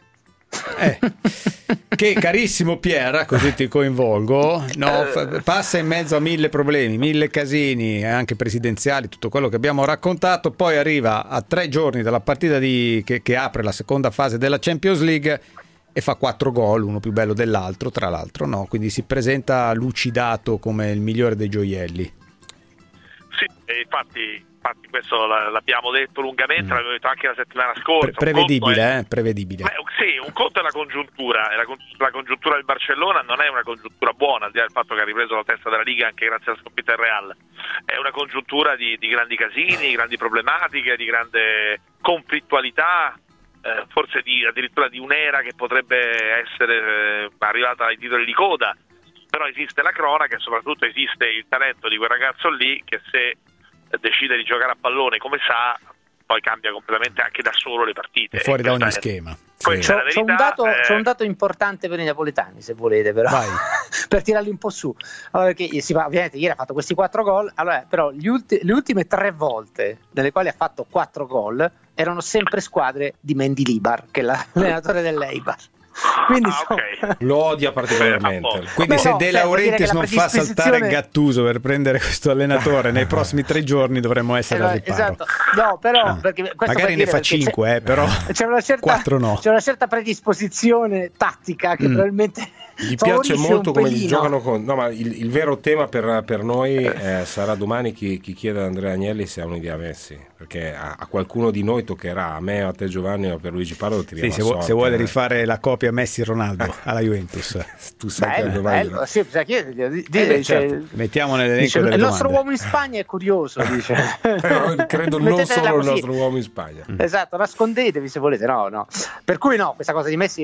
Che carissimo Pier, così ti coinvolgo, passa in mezzo a 1000 problemi, 1000 casini, anche presidenziali, tutto quello che abbiamo raccontato, poi arriva a 3 giorni dalla partita che apre la seconda fase della Champions League e fa 4 gol, uno più bello dell'altro, tra l'altro, quindi si presenta lucidato come il migliore dei gioielli. Sì, infatti questo l'abbiamo detto lungamente, l'abbiamo detto anche la settimana scorsa. Prevedibile. Sì, un conto è la congiuntura, e la congiuntura del Barcellona non è una congiuntura buona, al di là del fatto che ha ripreso la testa della Liga anche grazie alla sconfitta del Real. È una congiuntura di grandi casini, grandi problematiche, di grande conflittualità, forse addirittura di un'era che potrebbe essere arrivata ai titoli di coda. Però esiste la cronaca e soprattutto esiste il talento di quel ragazzo lì, che se decide di giocare a pallone come sa, poi cambia completamente anche da solo le partite. Fuori da ogni schema. C'è un dato importante per i napoletani, se volete, però per tirarli un po' su. Allora, perché ovviamente ieri ha fatto questi 4 gol, allora, però le ultime 3 volte nelle quali ha fatto 4 gol erano sempre squadre di Mendilibar, che è l'allenatore dell'Eibar. Quindi okay. Lo odia particolarmente. Quindi se De Laurentiis non fa saltare Gattuso per prendere questo allenatore nei prossimi 3 giorni dovremmo essere al riparo. Esatto. No, però perché magari ne fa 5, però c'è una certa, 4 no. C'è una certa predisposizione tattica che probabilmente gli piace molto come gli giocano con... No, ma il vero tema per noi sarà domani chi chiede ad Andrea Agnelli se ha un'idea Messi, perché a qualcuno di noi toccherà, a me, a te Giovanni o per Luigi Parlo tiriamo sì, se vuole rifare la copia Messi-Ronaldo alla Juventus. Tu sai che domani... Sì, certo. Mettiamo nell'elenco delle il nostro domande. uomo in Spagna è curioso, dice. Credo non solo il nostro uomo in Spagna. Esatto, nascondetevi se volete. No. Per cui no, questa cosa di Messi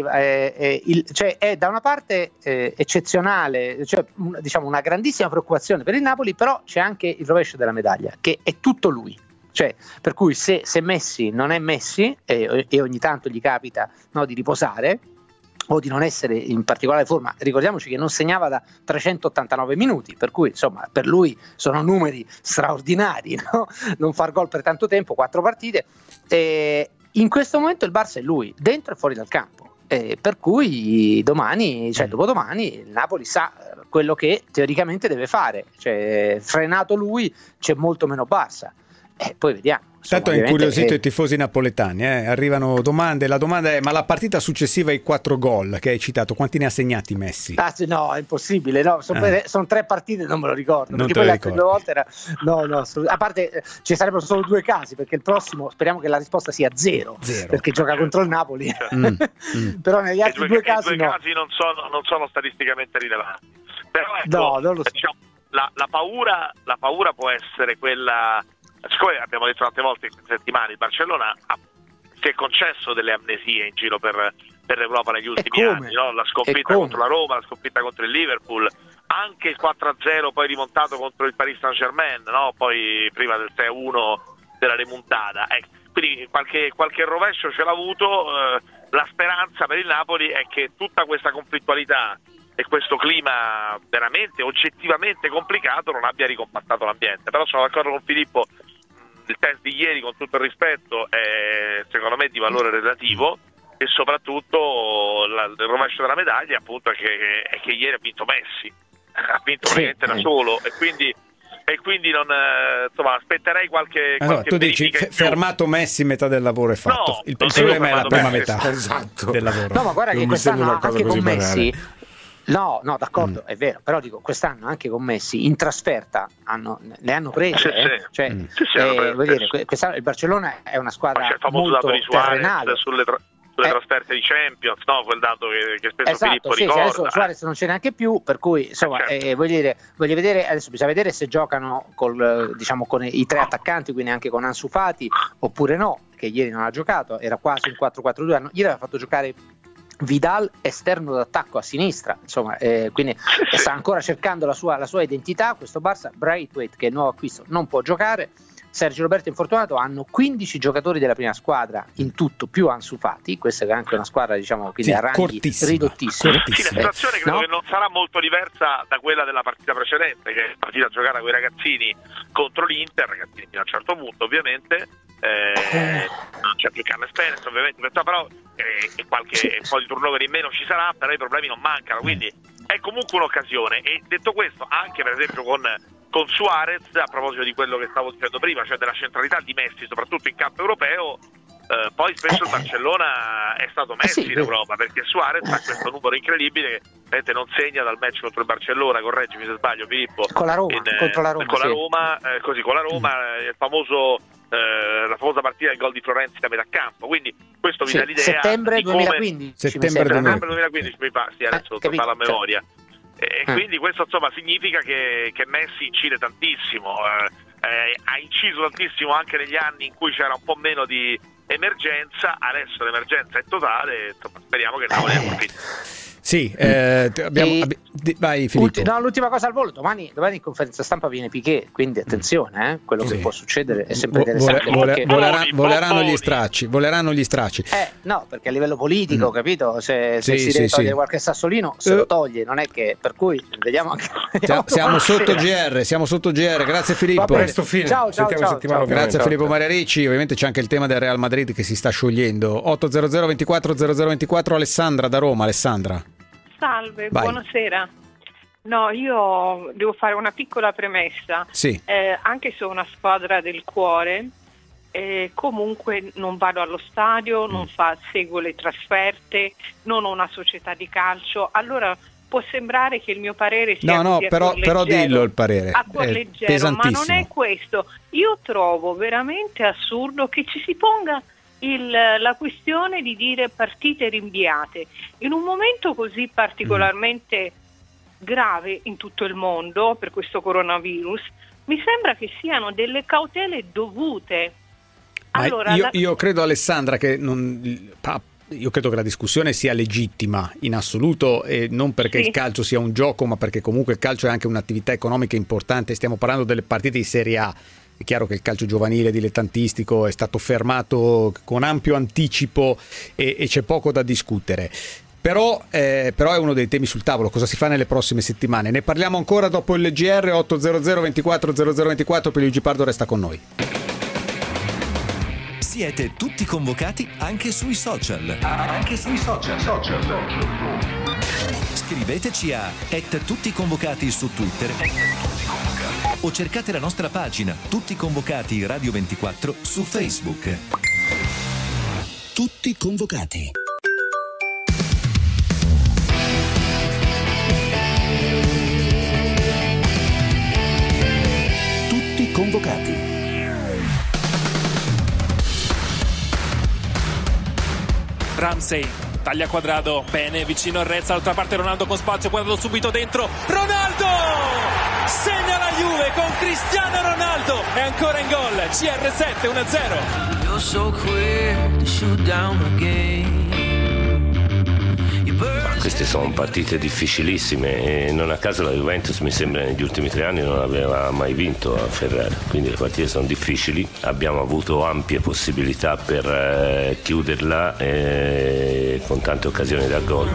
è da una parte eccezionale, cioè diciamo una grandissima preoccupazione per il Napoli, però c'è anche il rovescio della medaglia, che è tutto lui. Cioè, per cui se Messi non è Messi e ogni tanto gli capita di riposare o di non essere in particolare forma, ricordiamoci che non segnava da 389 minuti, per cui insomma per lui sono numeri straordinari, no? Non far gol per tanto tempo, 4 partite, in questo momento il Barça è lui, dentro e fuori dal campo. Per cui domani, cioè dopodomani, il Napoli sa quello che teoricamente deve fare, cioè frenato lui c'è molto meno Barça, poi vediamo. Tanto ha incuriosito i tifosi napoletani, arrivano domande, la domanda è: ma la partita successiva ai 4 gol che hai citato, quanti ne ha segnati Messi? No, è impossibile, no, sono 3 partite, non me lo ricordo, non perché poi le altre 2 volte era a parte ci sarebbero solo 2 casi, perché il prossimo speriamo che la risposta sia 0. Perché gioca contro il Napoli. Però negli altri 2 casi i 2 casi non sono statisticamente rilevanti, però ecco, no, non lo so. Diciamo, la paura può essere quella. Siccome abbiamo detto tante volte in queste settimane, il Barcellona si è concesso delle amnesie in giro per l'Europa negli ultimi anni, no? La sconfitta contro la Roma, la sconfitta contro il Liverpool, anche il 4-0 poi rimontato contro il Paris Saint-Germain, no? Poi prima del 6-1 della remontata. Quindi qualche rovescio ce l'ha avuto. La speranza per il Napoli è che tutta questa conflittualità e questo clima veramente oggettivamente complicato non abbia ricompattato l'ambiente. Però sono d'accordo con Filippo, il test di ieri, con tutto il rispetto, è secondo me di valore relativo, e soprattutto il rovescio della medaglia appunto è che ieri ha vinto Messi, ha vinto praticamente da solo, e quindi non, insomma, aspetterei qualche tu dici fermato Messi, metà del lavoro è fatto. No, il problema è la prima metà esatto. del lavoro. No, ma guarda che quest'anno anche con Messi banale. No, d'accordo, è vero, però dico, quest'anno anche con Messi in trasferta le hanno prese, Sì, vuol dire, quest'anno il Barcellona è una squadra il famoso molto dato di Suarez terrenale sulle trasferte di Champions, no? Quel dato che spesso Filippo ricorda. Adesso Suarez non c'è neanche più, per cui insomma voglio vedere, adesso bisogna vedere se giocano con i 3 attaccanti, quindi anche con Ansu Fati oppure no, che ieri non ha giocato, era quasi un 4-4-2, ieri aveva fatto giocare Vidal esterno d'attacco a sinistra, insomma, quindi sta ancora cercando la sua identità questo Barça. Braithwaite, che è il nuovo acquisto, non può giocare. Sergio Roberto infortunato. Hanno 15 giocatori della prima squadra in tutto, più Ansu Fati. Questa è anche una squadra, quindi a ranghi ridottissimi. Sì, la situazione credo che non sarà molto diversa da quella della partita precedente, che è partita giocata con i ragazzini contro l'Inter, ragazzini fino a un certo punto ovviamente, non c'è più Carles Perez ovviamente, però qualche po' di turnover in meno ci sarà, però i problemi non mancano, quindi è comunque un'occasione. E detto questo, anche per esempio con Suarez, a proposito di quello che stavo dicendo prima, cioè della centralità di Messi soprattutto in campo europeo, poi spesso il Barcellona è stato Messi in Europa, perché Suarez ha questo numero incredibile che non segna dal match contro il Barcellona, correggimi se sbaglio Filippo, con la Roma, contro la Roma, con la Roma, la famosa partita del gol di Florenzi da metà campo, quindi questo vi dà l'idea settembre di come 2015 settembre 2015 mi fa, adesso parlo a memoria. E quindi questo insomma significa che Messi incide tantissimo, ha inciso tantissimo anche negli anni in cui c'era un po' meno di emergenza. Adesso l'emergenza è totale, insomma, speriamo che Napoli approfitti. Sì, vai Filippo. L'ultima cosa al volo, domani in conferenza stampa viene Piquet, quindi attenzione, quello che può succedere è sempre interessante. Voleranno gli stracci. No, perché a livello politico, capito? Se si deve togliere qualche sassolino, se lo toglie, non è che, per cui vediamo anche. Siamo sotto GR, grazie Filippo. Presto fine. Ciao. Grazie a Filippo Maria Ricci. Ovviamente c'è anche il tema del Real Madrid che si sta sciogliendo. 800 24 0024, Alessandra da Roma. Alessandra. Salve, vai. Buonasera. No, io devo fare una piccola premessa. Sì. Anche se ho una squadra del cuore, comunque non vado allo stadio, non seguo le trasferte, non ho una società di calcio. Allora può sembrare che il mio parere sia però dillo il parere. A cuor leggero, ma non è questo. Io trovo veramente assurdo che ci si ponga la questione di dire partite rinviate in un momento così particolarmente grave in tutto il mondo per questo coronavirus. Mi sembra che siano delle cautele dovute. Allora, io credo, Alessandra, che io credo che la discussione sia legittima in assoluto, e non perché il calcio sia un gioco, ma perché comunque il calcio è anche un'attività economica importante. Stiamo parlando delle partite di Serie A. È chiaro che il calcio giovanile dilettantistico è stato fermato con ampio anticipo e c'è poco da discutere. Però è uno dei temi sul tavolo. Cosa si fa nelle prossime settimane? Ne parliamo ancora dopo il GR. 800 24 0024. Luigi Pardo resta con noi. Siete tutti convocati anche sui social. Scriveteci a @tutticonvocati su Twitter o cercate la nostra pagina Tutti Convocati Radio 24 su Facebook. Tutti convocati. Tutti convocati. Ramsey taglia Quadrado, bene, vicino al Rez, all'altra parte Ronaldo con spazio, Quadrado subito dentro, Ronaldo! Segna la Juve con Cristiano Ronaldo, è ancora in gol, CR7 1-0. You're so quick to shoot down again. Queste sono partite difficilissime e non a caso la Juventus, mi sembra, negli ultimi 3 anni non aveva mai vinto a Ferrara, quindi le partite sono difficili, abbiamo avuto ampie possibilità per chiuderla con tante occasioni da gol.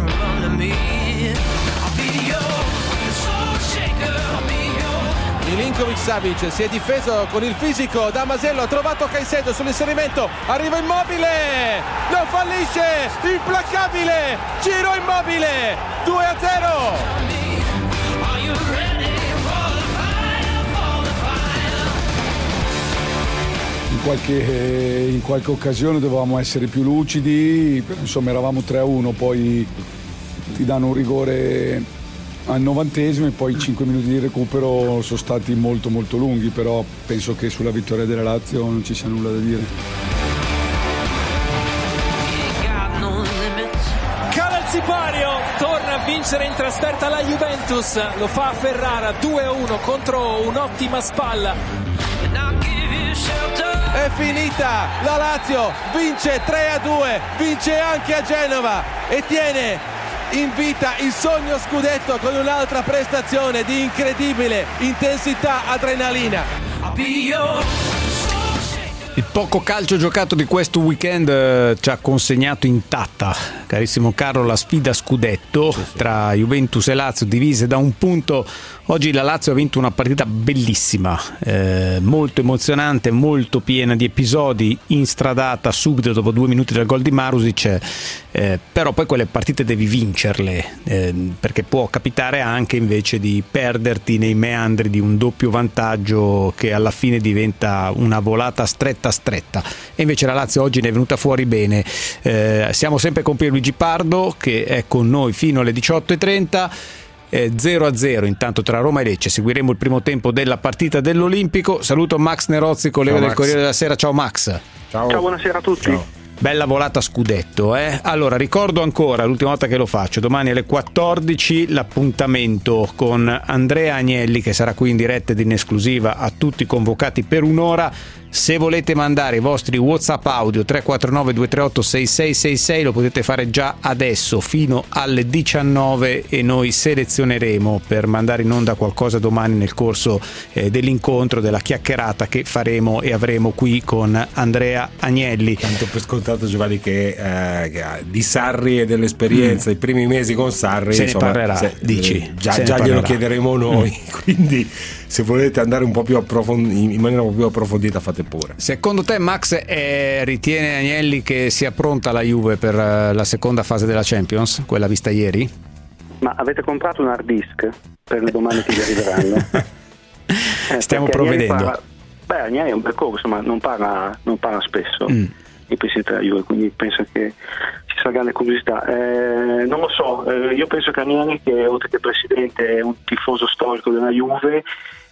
Milinkovic-Savic si è difeso con il fisico, Damasello ha trovato Caicedo sull'inserimento, arriva Immobile, lo fallisce, implacabile, Ciro Immobile, 2-0. In qualche occasione dovevamo essere più lucidi, insomma eravamo 3-1, poi ti danno un rigore al 90esimo e poi 5 minuti di recupero sono stati molto molto lunghi, però penso che sulla vittoria della Lazio non ci sia nulla da dire. Cala il sipario, torna a vincere in trasferta la Juventus, lo fa a Ferrara 2-1 contro un'ottima spalla. È finita, la Lazio vince 3-2, vince anche a Genova e tiene in vita il sogno scudetto con un'altra prestazione di incredibile intensità, adrenalina. Il poco calcio giocato di questo weekend ci ha consegnato intatta, carissimo Carlo, la sfida scudetto tra Juventus e Lazio, divise da un punto. Oggi la Lazio ha vinto una partita bellissima, molto emozionante, molto piena di episodi, instradata subito dopo 2 minuti dal gol di Marusic, però poi quelle partite devi vincerle, perché può capitare anche invece di perderti nei meandri di un doppio vantaggio che alla fine diventa una volata stretta, e invece la Lazio oggi ne è venuta fuori bene. Siamo sempre con Pierluigi Pardo che è con noi fino alle 18:30. 0-0 intanto tra Roma e Lecce. Seguiremo il primo tempo della partita dell'Olimpico. Saluto Max Nerozzi, collega del Corriere della Sera. Ciao Max. Ciao, buonasera a tutti. Bella volata scudetto, eh? Allora, ricordo ancora, l'ultima volta che lo faccio, domani alle 14 l'appuntamento con Andrea Agnelli, che sarà qui in diretta ed in esclusiva a tutti convocati per un'ora. Se volete mandare i vostri WhatsApp audio 349 238 6666 lo potete fare già adesso fino alle 19 e noi selezioneremo per mandare in onda qualcosa domani nel corso dell'incontro, della chiacchierata che faremo e avremo qui con Andrea Agnelli. Tanto per scontato, Giovanni, che di Sarri e dell'esperienza i primi mesi con Sarri se ne parlerà, dici? Già glielo chiederemo noi, quindi se volete andare un po' più in maniera un po' più approfondita fate pure. Secondo te, Max, ritiene Agnelli che sia pronta la Juve per la seconda fase della Champions, quella vista ieri? Ma avete comprato un hard disk per le domande che vi arriveranno? Stiamo provvedendo. Agnelli è un bel coach, ma non parla spesso il presidente della Juve, quindi penso che ci sarà grande curiosità. Non lo so, io penso che Agnelli, che oltre che presidente è un tifoso storico della Juve,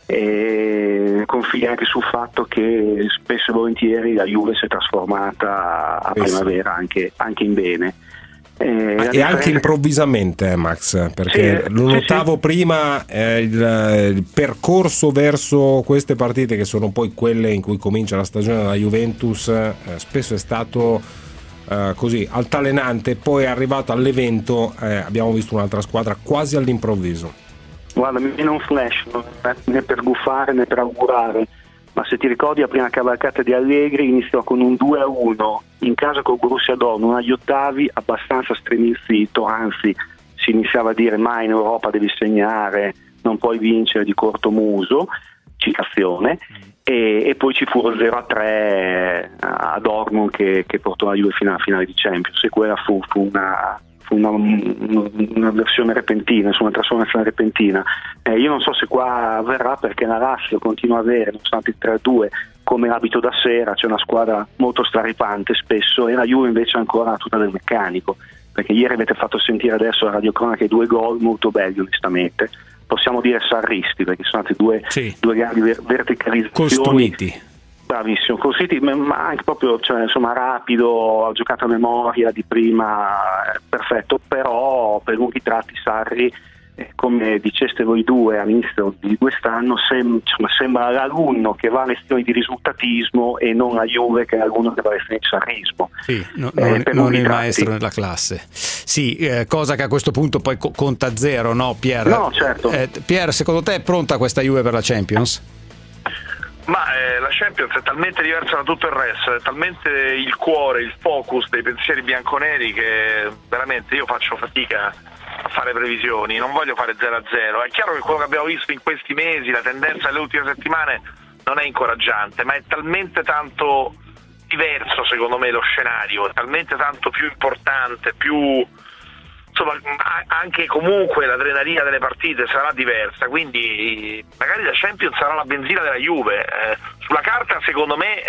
confida anche sul fatto che spesso e volentieri la Juve si è trasformata a primavera anche in bene. E anche improvvisamente, Max, perché lo notavo prima, il percorso verso queste partite che sono poi quelle in cui comincia la stagione della Juventus, spesso è stato così altalenante, poi è arrivato all'evento, abbiamo visto un'altra squadra quasi all'improvviso. Guarda, mi viene un flash, né per guffare né per augurare, ma se ti ricordi la prima cavalcata di Allegri iniziò con un 2-1 in casa col Borussia Dortmund agli ottavi, abbastanza striminzito, anzi si iniziava a dire mai in Europa devi segnare, non puoi vincere di corto muso, citazione, e poi ci fu lo 0-3 a Dortmund che portò la Juve fino alla finale di Champions, e quella fu una versione repentina, una trasformazione repentina. Io non so se qua avverrà, perché la Lazio continua a avere, nonostante il 3-2, come abito da sera, c'è una squadra molto straripante spesso, e la Juve invece ancora tutta del meccanico, perché ieri avete fatto sentire adesso la radiocronaca 2 gol molto belli, onestamente, possiamo dire sarristi, perché sono stati due grandi verticalizzazioni costruiti. Bravissimo, City, ma anche proprio, cioè, insomma, rapido, ha giocato a memoria di prima, perfetto, però per lunghi tratti Sarri, come diceste voi due all'inizio di quest'anno, sembra l'alunno che va a lezioni di risultatismo e non la Juve che è l'alunno che va a lezioni di sarrismo. Sì, non il maestro nella classe. Sì, cosa che a questo punto poi conta zero, no Pier? No, certo. Pier, secondo te è pronta questa Juve per la Champions? Ma la Champions è talmente diversa da tutto il resto, è talmente il cuore, il focus dei pensieri bianconeri, che veramente io faccio fatica a fare previsioni, non voglio fare 0-0. È chiaro che quello che abbiamo visto in questi mesi, la tendenza delle ultime settimane, non è incoraggiante, ma è talmente tanto diverso secondo me lo scenario, è talmente tanto più importante, più... Insomma, anche comunque l'adrenalina delle partite sarà diversa, quindi magari la Champions sarà la benzina della Juve. Sulla carta secondo me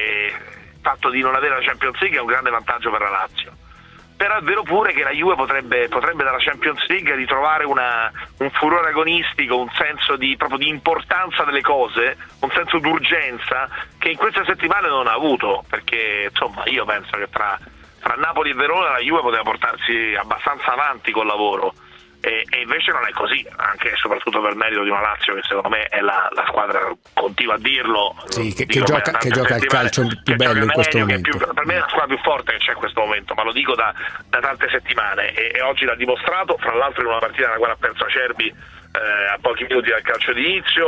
il fatto di non avere la Champions League è un grande vantaggio per la Lazio, però è vero pure che la Juve potrebbe dalla Champions League ritrovare un furore agonistico, un senso proprio di importanza delle cose, un senso d'urgenza che in queste settimane non ha avuto, perché insomma io penso che tra Napoli e Verona la Juve poteva portarsi abbastanza avanti col lavoro, e invece non è così, anche e soprattutto per merito di una Lazio che secondo me è la squadra, continuo a dirlo, sì, che gioca il calcio più bello in questo momento, per me è la squadra più forte che c'è in questo momento, ma lo dico da tante settimane, e oggi l'ha dimostrato, fra l'altro in una partita nella quale ha perso Acerbi a pochi minuti dal calcio d'inizio,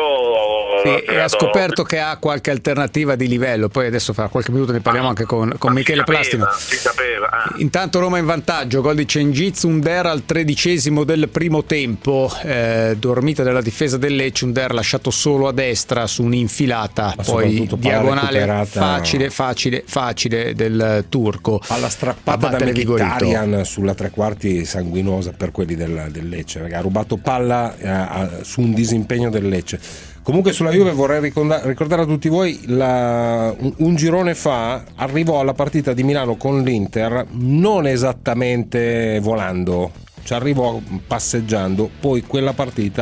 e ha scoperto che ha qualche alternativa di livello. Poi adesso fra qualche minuto ne parliamo anche con Michele Plastino. Si sapeva. Intanto Roma in vantaggio, gol di Cengiz Under al 13° del primo tempo, dormita della difesa del Lecce, Under lasciato solo a destra su un'infilata, poi diagonale facile del turco, alla strappata da Mkhitaryan sulla tre quarti, sanguinosa per quelli del Lecce, ha rubato palla su un disimpegno del Lecce. Comunque sulla Juve vorrei ricordare a tutti voi, un girone fa arrivò alla partita di Milano con l'Inter non esattamente volando, ci arrivò passeggiando, poi quella partita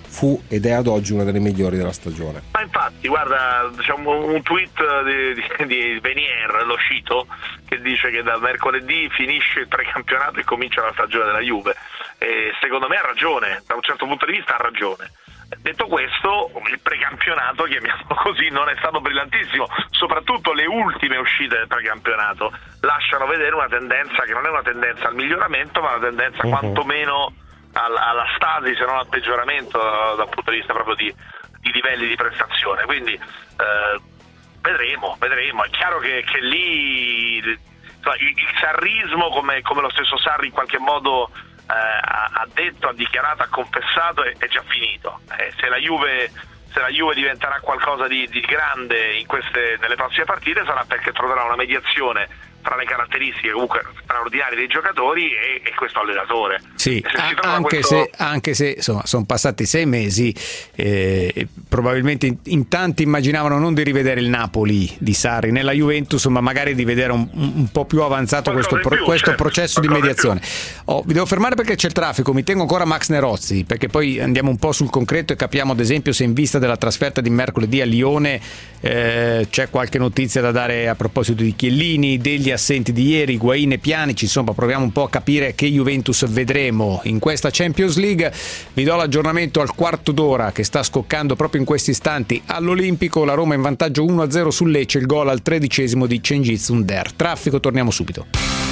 fu ed è ad oggi una delle migliori della stagione. Ma infatti, guarda, diciamo un tweet di Venier, lo cito, che dice che dal mercoledì finisce il precampionato e comincia la stagione della Juve, e secondo me ha ragione, da un certo punto di vista ha ragione. Detto questo, il precampionato, chiamiamolo così, non è stato brillantissimo, soprattutto le ultime uscite del precampionato lasciano vedere una tendenza che non è una tendenza al miglioramento, ma una tendenza quantomeno alla stasi, se non al peggioramento dal punto di vista proprio di livelli di prestazione. Quindi vedremo. È chiaro che lì il sarrismo, come lo stesso Sarri in qualche modo ha detto, ha dichiarato, ha confessato, è già finito. Se la Juve diventerà qualcosa di grande nelle prossime partite, sarà perché troverà una mediazione tra le caratteristiche comunque straordinarie dei giocatori e questo allenatore. Sì, anche se insomma sono passati 6 mesi, probabilmente in tanti immaginavano non di rivedere il Napoli di Sarri nella Juventus, ma magari di vedere un po' più avanzato questo processo di mediazione. Vi devo fermare perché c'è il traffico, mi tengo ancora Max Nerozzi, perché poi andiamo un po' sul concreto e capiamo ad esempio se in vista della trasferta di mercoledì a Lione c'è qualche notizia da dare a proposito di Chiellini, degli assenti di ieri, Higuain e Pjanic. Insomma, proviamo un po' a capire che Juventus vedremo in questa Champions League. Vi do l'aggiornamento al quarto d'ora che sta scoccando proprio in questi istanti all'Olimpico. La Roma in vantaggio 1-0 sul Lecce, il gol al 13° di Cengiz Under. Traffico, torniamo subito.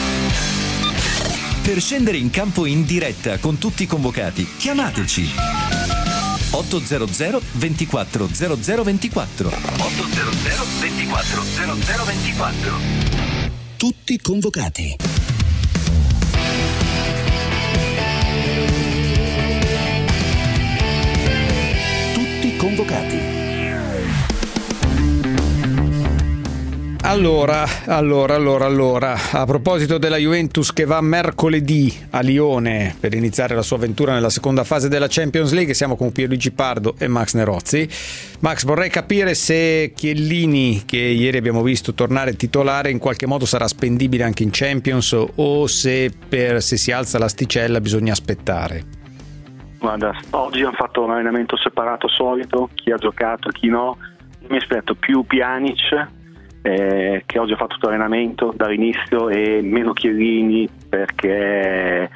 Per scendere in campo in diretta con tutti i convocati, chiamateci 800 24 0024 800 24 0024. Tutti convocati. Tutti convocati. Allora, a proposito della Juventus che va mercoledì a Lione per iniziare la sua avventura nella seconda fase della Champions League, siamo con Pierluigi Pardo e Max Nerozzi. Max, vorrei capire se Chiellini, che ieri abbiamo visto tornare titolare, in qualche modo sarà spendibile anche in Champions o se si alza l'asticella bisogna aspettare. Guarda, oggi hanno fatto un allenamento separato solito, chi ha giocato, chi no. Mi aspetto più Pjanic, che oggi ha fatto tutto l'allenamento dall'inizio, e meno Chiellini perché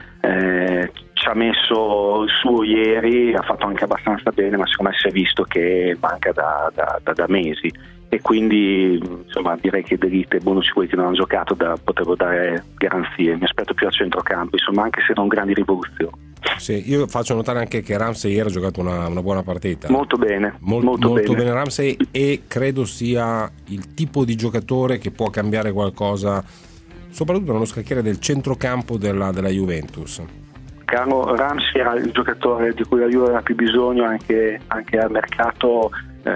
ci ha messo il suo ieri, ha fatto anche abbastanza bene, ma secondo me si è visto che manca da mesi, e quindi insomma direi che D'Elite e Bonucci, quelli che non hanno giocato, potrebbero dare garanzie. Mi aspetto più a centrocampo, insomma, anche se non grandi rivoluzioni. Sì, io faccio notare anche che Ramsey ieri ha giocato una buona partita. Molto bene Ramsey, e credo sia il tipo di giocatore che può cambiare qualcosa, soprattutto nello scacchiere del centrocampo della Juventus. Carlo, Ramsey era il giocatore di cui la Juve aveva più bisogno, anche al mercato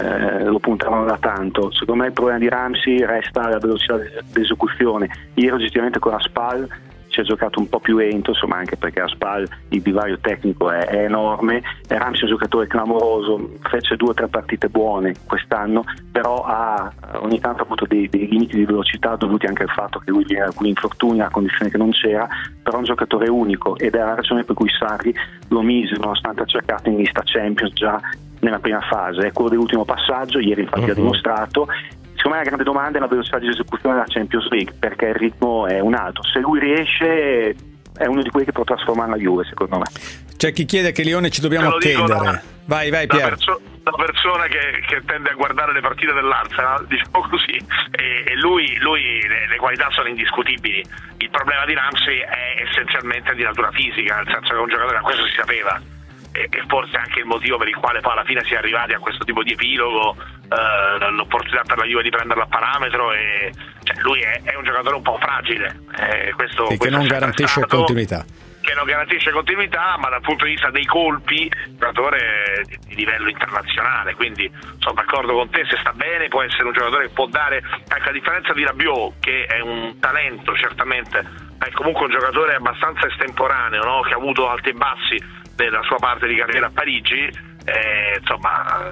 lo puntavano da tanto. Secondo me il problema di Ramsey resta la velocità dell'esecuzione. Ieri oggettivamente con la Spal si è giocato un po' più lento, insomma, anche perché a Spal il divario tecnico è enorme. Ramsey è un giocatore clamoroso, fece 2 o 3 partite buone quest'anno, però ha ogni tanto avuto dei limiti di velocità dovuti anche al fatto che lui viene da alcuni infortuni, a condizione che non c'era, però è un giocatore unico, ed è la ragione per cui Sarri lo mise, nonostante ha cercato, in lista Champions già nella prima fase. È quello dell'ultimo passaggio, ieri infatti ha dimostrato. Secondo me la grande domanda è la velocità di esecuzione della Champions League, perché il ritmo è un altro. Se lui riesce, è uno di quelli che può trasformare la Juve, secondo me. C'è chi chiede che Lione ci dobbiamo attendere. Vai Pier. Da persona che tende a guardare le partite dell'Arsenal, diciamo così, e lui le qualità sono indiscutibili. Il problema di Ramsey è essenzialmente di natura fisica, nel senso che è un giocatore, questo si sapeva, e forse anche il motivo per il quale poi alla fine si è arrivati a questo tipo di epilogo, l'opportunità per la Juve di prenderlo a parametro, e cioè lui è un giocatore un po' fragile, questo che non garantisce continuità. Che non garantisce continuità, ma dal punto di vista dei colpi, un giocatore di livello internazionale, quindi sono d'accordo con te, se sta bene può essere un giocatore che può dare, anche a differenza di Rabiot, che è un talento certamente, è comunque un giocatore abbastanza estemporaneo, no? Che ha avuto alti e bassi nella sua parte di carriera a Parigi. Insomma,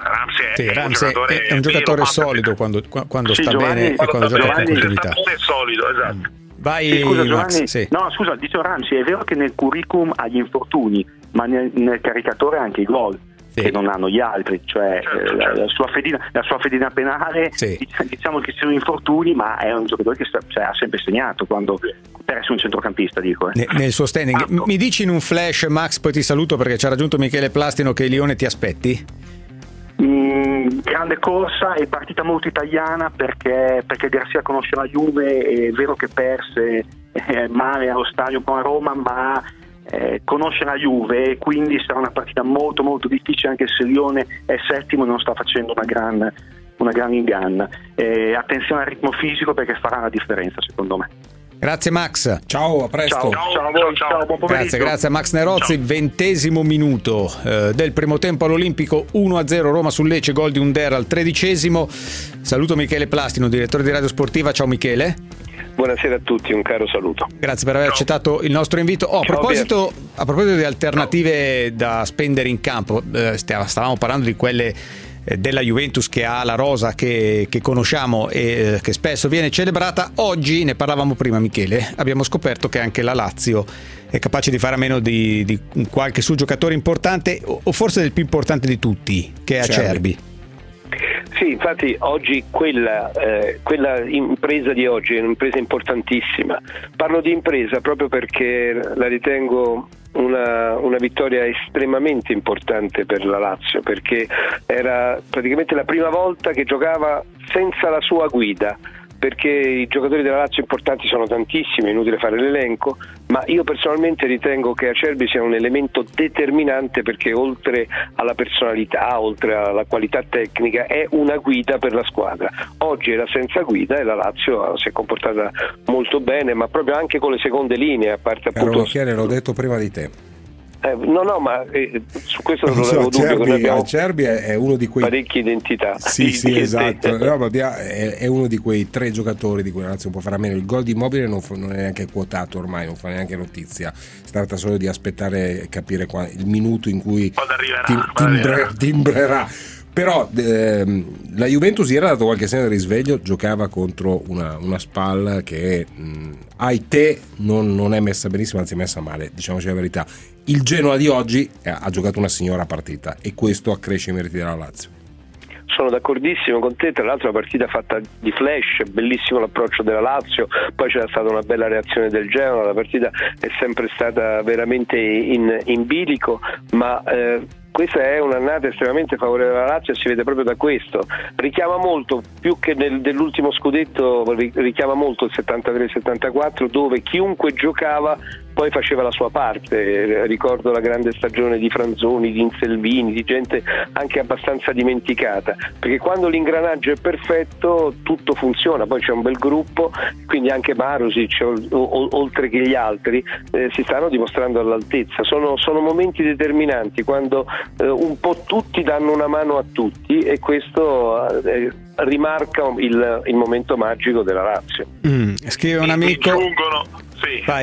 Ramsey è un giocatore solido quando sta bene e quando gioca con continuità. È solido, esatto. Vai, scusa, Max, Giovanni. sì. No, scusa, dicevo Ramsey, è vero che nel curriculum ha gli infortuni, ma nel caricatore anche i gol che non hanno gli altri, cioè la sua fedina penale, diciamo che sono infortuni, ma è un giocatore che ha sempre segnato per essere un centrocampista, dico. Nel suo standing. Mi dici in un flash, Max, poi ti saluto perché ci ha raggiunto Michele Plastino, che Lione ti aspetti? Grande corsa e partita molto italiana, perché Garcia conosce la Juve, è vero che perse male allo stadio con la Roma, ma conosce la Juve, quindi sarà una partita molto molto difficile, anche se Lione è settimo e non sta facendo una gran inganna. Attenzione al ritmo fisico, perché farà la differenza, secondo me. Grazie Max. Ciao, a presto. Ciao, buon pomeriggio. Grazie a Max Nerozzi. 20° minuto del primo tempo all'Olimpico, 1-0 Roma sul Lecce, gol di Under al 13°. Saluto Michele Plastino, direttore di Radio Sportiva. Ciao Michele. Buonasera a tutti, un caro saluto. Grazie per aver accettato il nostro invito. A proposito di alternative da spendere in campo, stavamo parlando di quelle della Juventus, che ha la rosa che conosciamo e che spesso viene celebrata. Oggi, ne parlavamo prima Michele, abbiamo scoperto che anche la Lazio è capace di fare a meno di qualche suo giocatore importante, o forse del più importante di tutti, che è Acerbi. Sì, infatti oggi quella impresa di oggi è un'impresa importantissima. Parlo di impresa proprio perché la ritengo una vittoria estremamente importante per la Lazio, perché era praticamente la prima volta che giocava senza la sua guida, perché i giocatori della Lazio importanti sono tantissimi, è inutile fare l'elenco, ma io personalmente ritengo che Acerbi sia un elemento determinante, perché oltre alla personalità, oltre alla qualità tecnica, è una guida per la squadra. Oggi era senza guida e la Lazio si è comportata molto bene, ma proprio anche con le seconde linee, a parte appunto... Michele, l'ho detto prima di te. Ma su questo non avevo dubbio. Acerbi è uno di quei parecchie identità. Sì, esatto. È uno di quei 3 giocatori di cui la Lazio può fare a meno. Il gol di Immobile non è neanche quotato ormai, non fa neanche notizia. Si tratta solo di aspettare e capire il minuto in cui timbrerà. Però la Juventus ieri ha dato qualche segno di risveglio, giocava contro una Spal che non è messa benissimo, anzi è messa male, diciamoci la verità. Il Genoa di oggi ha giocato una signora partita e questo accresce i meriti della Lazio. Sono d'accordissimo con te, tra l'altro la partita fatta di flash, bellissimo l'approccio della Lazio, poi c'era stata una bella reazione del Genoa, la partita è sempre stata veramente in bilico, ma questa è un'annata estremamente favorevole alla Lazio e si vede proprio da questo. Richiama molto, più che dell'ultimo scudetto, richiama molto il 73-74, dove chiunque giocava poi faceva la sua parte. Ricordo la grande stagione di Franzoni, di Inselvini, di gente anche abbastanza dimenticata, perché quando l'ingranaggio è perfetto tutto funziona, poi c'è un bel gruppo, quindi anche Marusic oltre che gli altri si stanno dimostrando all'altezza. Sono momenti determinanti quando un po' tutti danno una mano a tutti, e questo rimarca il momento magico della Lazio. Scrive un amico. Sì. Vai.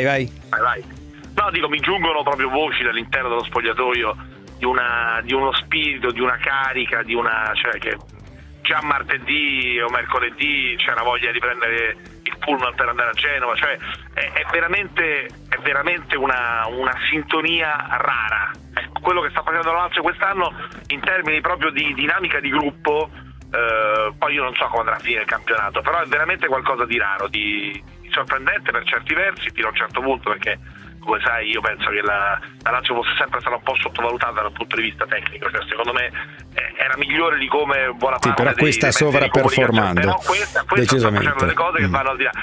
No, dico, mi giungono proprio voci dall'interno dello spogliatoio di uno spirito, di una carica, cioè che già martedì o mercoledì c'era voglia di prendere il pullman per andare a Genova, cioè è veramente una sintonia rara. Quello che sta facendo la Lazio quest'anno in termini proprio di dinamica di gruppo, poi io non so come andrà a finire il campionato, però è veramente qualcosa di raro, di sorprendente per certi versi, fino a un certo punto, perché come sai io penso che la Lazio fosse sempre stata un po' sottovalutata dal punto di vista tecnico, cioè secondo me era migliore di come buona parte però questa sta performando, però questa sta facendo delle cose che vanno al di là,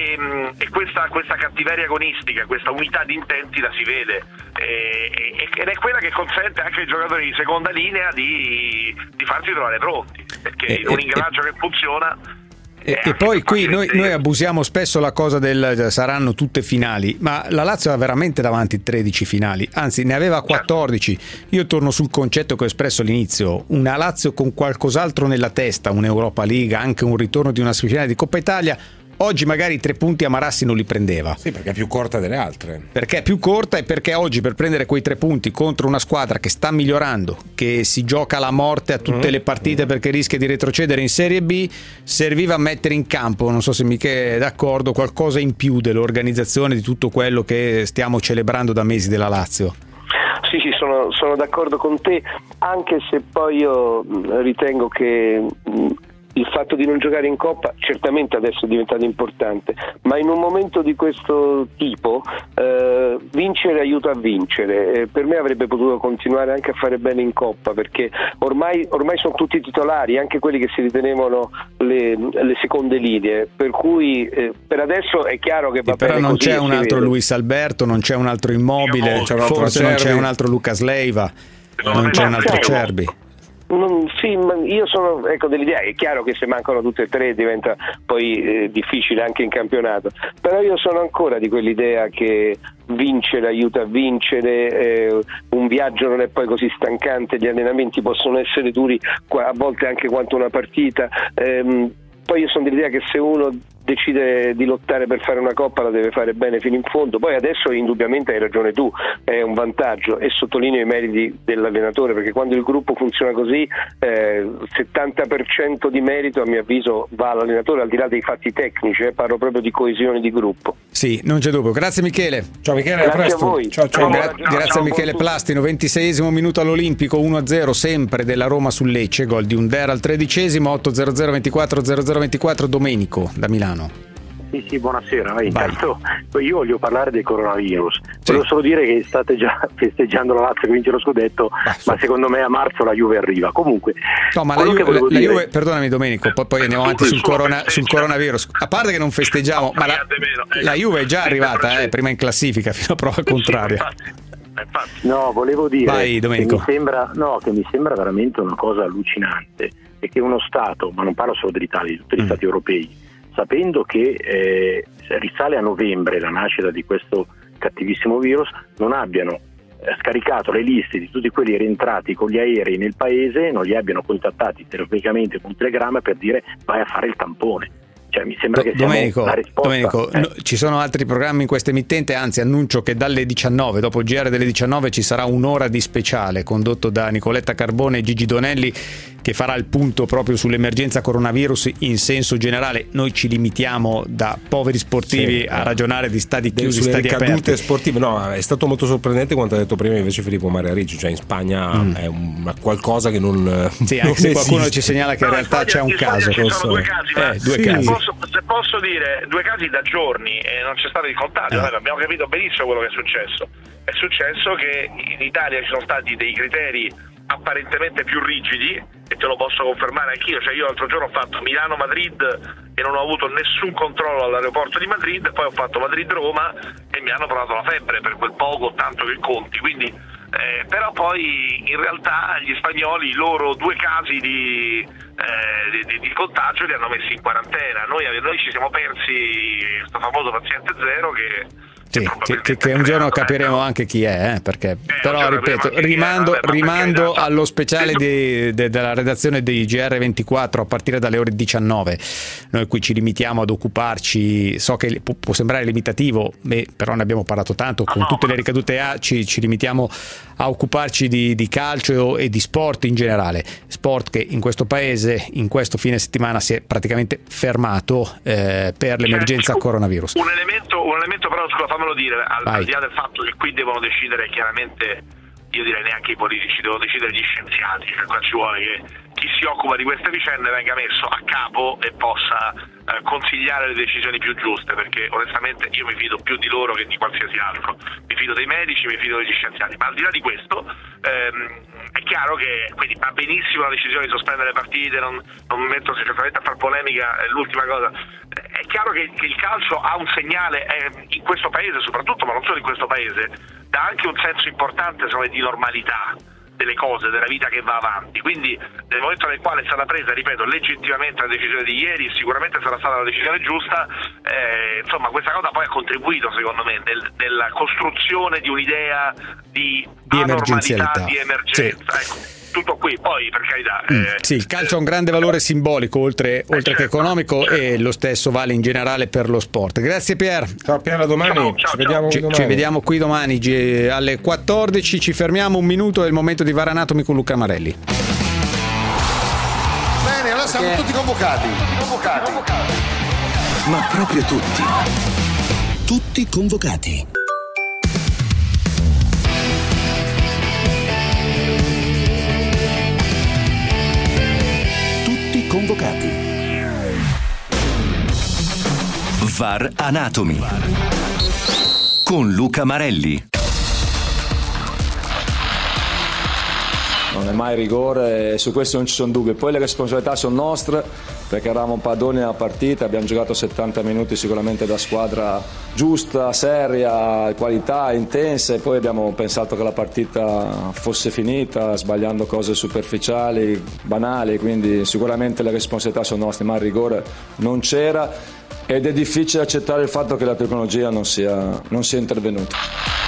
e questa cattiveria agonistica, questa unità di intenti la si vede, ed è quella che consente anche ai giocatori di seconda linea di farsi trovare pronti, perché in un ingranaggio che funziona. E poi qui noi abusiamo spesso la cosa del saranno tutte finali, ma la Lazio ha veramente davanti 13 finali, anzi ne aveva 14. Io torno sul concetto che ho espresso all'inizio: una Lazio con qualcos'altro nella testa, un'Europa League, anche un ritorno di una semifinale di Coppa Italia. Oggi magari 3 punti a Marassi non li prendeva. Sì, perché è più corta delle altre. Perché è più corta, e perché oggi per prendere quei 3 punti contro una squadra che sta migliorando, che si gioca la morte a tutte le partite perché rischia di retrocedere in Serie B, serviva mettere in campo, non so se Michele è d'accordo, qualcosa in più dell'organizzazione di tutto quello che stiamo celebrando da mesi della Lazio. Sì, sono d'accordo con te, anche se poi io ritengo che il fatto di non giocare in Coppa certamente adesso è diventato importante, ma in un momento di questo tipo vincere aiuta a vincere. Per me avrebbe potuto continuare anche a fare bene in Coppa, perché ormai sono tutti titolari, anche quelli che si ritenevano le seconde linee, per cui per adesso è chiaro che va bene. Però non così, c'è un altro Luis Alberto, non c'è un altro Immobile, forse non c'è un altro Lucas Leiva, non c'è un altro Cerbi. Sì, ma io sono dell'idea, è chiaro che se mancano tutte e tre diventa poi difficile anche in campionato, però io sono ancora di quell'idea che vincere aiuta a vincere, un viaggio non è poi così stancante, gli allenamenti possono essere duri a volte anche quanto una partita, poi io sono dell'idea che se uno decide di lottare per fare una Coppa la deve fare bene fino in fondo. Poi adesso indubbiamente hai ragione tu, è un vantaggio, e sottolineo i meriti dell'allenatore, perché quando il gruppo funziona così 70% di merito a mio avviso va all'allenatore, al di là dei fatti tecnici, parlo proprio di coesione di gruppo. Sì, non c'è dubbio. Grazie Michele. Ciao Michele, grazie a presto. A voi. Ciao. Grazie a Michele Plastino. 26esimo minuto all'Olimpico, 1-0 sempre della Roma sul Lecce, gol di Under al 13esimo, 8-0-0-24-0-0-24 Domenico da Milano. Sì, buonasera. Intanto io voglio parlare del coronavirus. Volevo solo dire che state già festeggiando la Lazio che vince lo scudetto, ma secondo me a marzo la Juve arriva. Comunque, no, ma la Juve, perdonami Domenico, poi andiamo avanti sul coronavirus. A parte che non festeggiamo, ma la Juve è già arrivata, prima in classifica fino a prova contraria. No, volevo dire Vai, Domenico. che mi sembra veramente una cosa allucinante, è che uno Stato, ma non parlo solo dell'Italia, di tutti gli Stati europei, sapendo che risale a novembre la nascita di questo cattivissimo virus, non abbiano scaricato le liste di tutti quelli rientrati con gli aerei nel paese, non li abbiano contattati telefonicamente con un telegramma per dire vai a fare il tampone. Cioè, mi sembra che Domenico, la risposta, ci sono altri programmi in questa emittente, anzi annuncio che dalle 19, dopo il GR delle 19 ci sarà un'ora di speciale condotto da Nicoletta Carbone e Gigi Donelli, che farà il punto proprio sull'emergenza coronavirus in senso generale. Noi ci limitiamo da poveri sportivi a ragionare di stadi chiusi, stadi aperti. Ricadute sportive, no, è stato molto sorprendente quanto ha detto prima invece Filippo Maria Ricci, cioè in Spagna è qualcosa che non sì, anche se qualcuno ci segnala che in realtà c'è un caso. Ci sono due casi, due casi. Se posso dire, 2 casi da giorni e non c'è stato il contagio. Abbiamo capito benissimo quello che è successo. È successo che in Italia ci sono stati dei criteri apparentemente più rigidi, e te lo posso confermare anch'io. Cioè, io l'altro giorno ho fatto Milano-Madrid e non ho avuto nessun controllo all'aeroporto di Madrid, poi ho fatto Madrid-Roma e mi hanno provato la febbre per quel poco tanto che conti, quindi però poi in realtà gli spagnoli, i loro 2 casi di contagio li hanno messi in quarantena. Noi ci siamo persi questo famoso paziente zero che un giorno capiremo anche chi è, perché però ripeto, rimando allo speciale della redazione di GR24 a partire dalle ore 19. Noi qui ci limitiamo ad occuparci, so che può sembrare limitativo, però ne abbiamo parlato tanto, con tutte le ricadute ci limitiamo a occuparci di calcio e di sport in generale, sport che in questo paese in questo fine settimana si è praticamente fermato per l'emergenza coronavirus. Un elemento però, scusa, fammelo dire, al di là del fatto che qui devono decidere chiaramente, io direi neanche i politici, devono decidere gli scienziati, cioè qua ci vuole che chi si occupa di queste vicende venga messo a capo e possa consigliare le decisioni più giuste, perché onestamente io mi fido più di loro che di qualsiasi altro, mi fido dei medici, mi fido degli scienziati, ma al di là di questo è chiaro che quindi va benissimo la decisione di sospendere le partite, non mi metto certamente a far polemica, l'ultima cosa, è chiaro che il calcio ha un segnale in questo paese soprattutto, ma non solo in questo paese, dà anche un senso importante di normalità delle cose, della vita che va avanti, quindi nel momento nel quale è stata presa, ripeto, legittimamente la decisione di ieri, sicuramente sarà stata la decisione giusta, insomma questa cosa poi ha contribuito secondo me nella costruzione di un'idea di emergenzialità, di emergenza, ecco. Tutto qui, poi per carità sì, il calcio ha un grande valore simbolico oltre che economico, e lo stesso vale in generale per lo sport. Grazie Pier. Ciao Pier, a domani. Ci vediamo qui domani alle 14. Ci fermiamo un minuto, è il momento di VAR Anatomy con Luca Marelli. Bene, allora siamo tutti convocati. Ma proprio tutti convocati. convocati. VAR Anatomy con Luca Marelli. Non è mai rigore, su questo non ci sono dubbi. Poi le responsabilità sono nostre, perché eravamo padroni nella partita, abbiamo giocato 70 minuti sicuramente da squadra giusta, seria, qualità, intensa, e poi abbiamo pensato che la partita fosse finita sbagliando cose superficiali, banali, quindi sicuramente le responsabilità sono nostre, ma il rigore non c'era ed è difficile accettare il fatto che la tecnologia non sia intervenuta.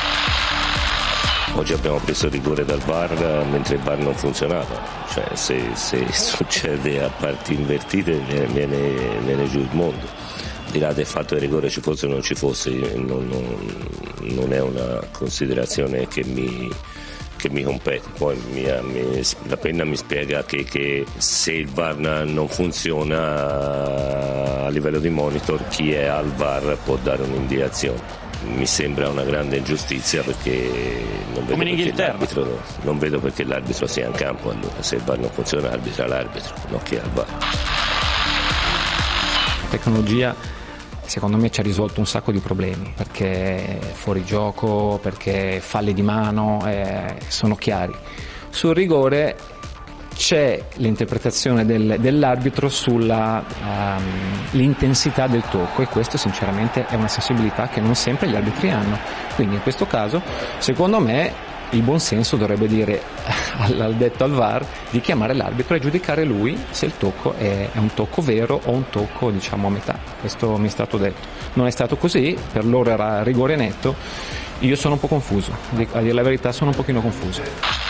Oggi abbiamo preso il rigore dal VAR mentre il VAR non funzionava, cioè se succede a parti invertite viene giù il mondo. Al di là del fatto che il rigore ci fosse o non ci fosse, non è una considerazione che mi compete. Poi la penna mi spiega che se il VAR non funziona a livello di monitor, chi è al VAR può dare un'indicazione. Mi sembra una grande ingiustizia, perché non vedo perché l'arbitro sia in campo. Allora, se il VAR non funziona, arbitra l'arbitro, non chi è al VAR. La tecnologia secondo me ci ha risolto un sacco di problemi, perché fuori gioco, perché falli di mano sono chiari. Sul rigore c'è l'interpretazione dell'arbitro sulla l'intensità del tocco, e questo sinceramente è una sensibilità che non sempre gli arbitri hanno. Quindi in questo caso secondo me il buon senso dovrebbe dire al detto al VAR di chiamare l'arbitro e giudicare lui se il tocco è un tocco vero o un tocco diciamo a metà. Questo mi è stato detto. Non è stato così, per loro era rigore netto. Io sono un po' confuso, a dire la verità sono un pochino confuso.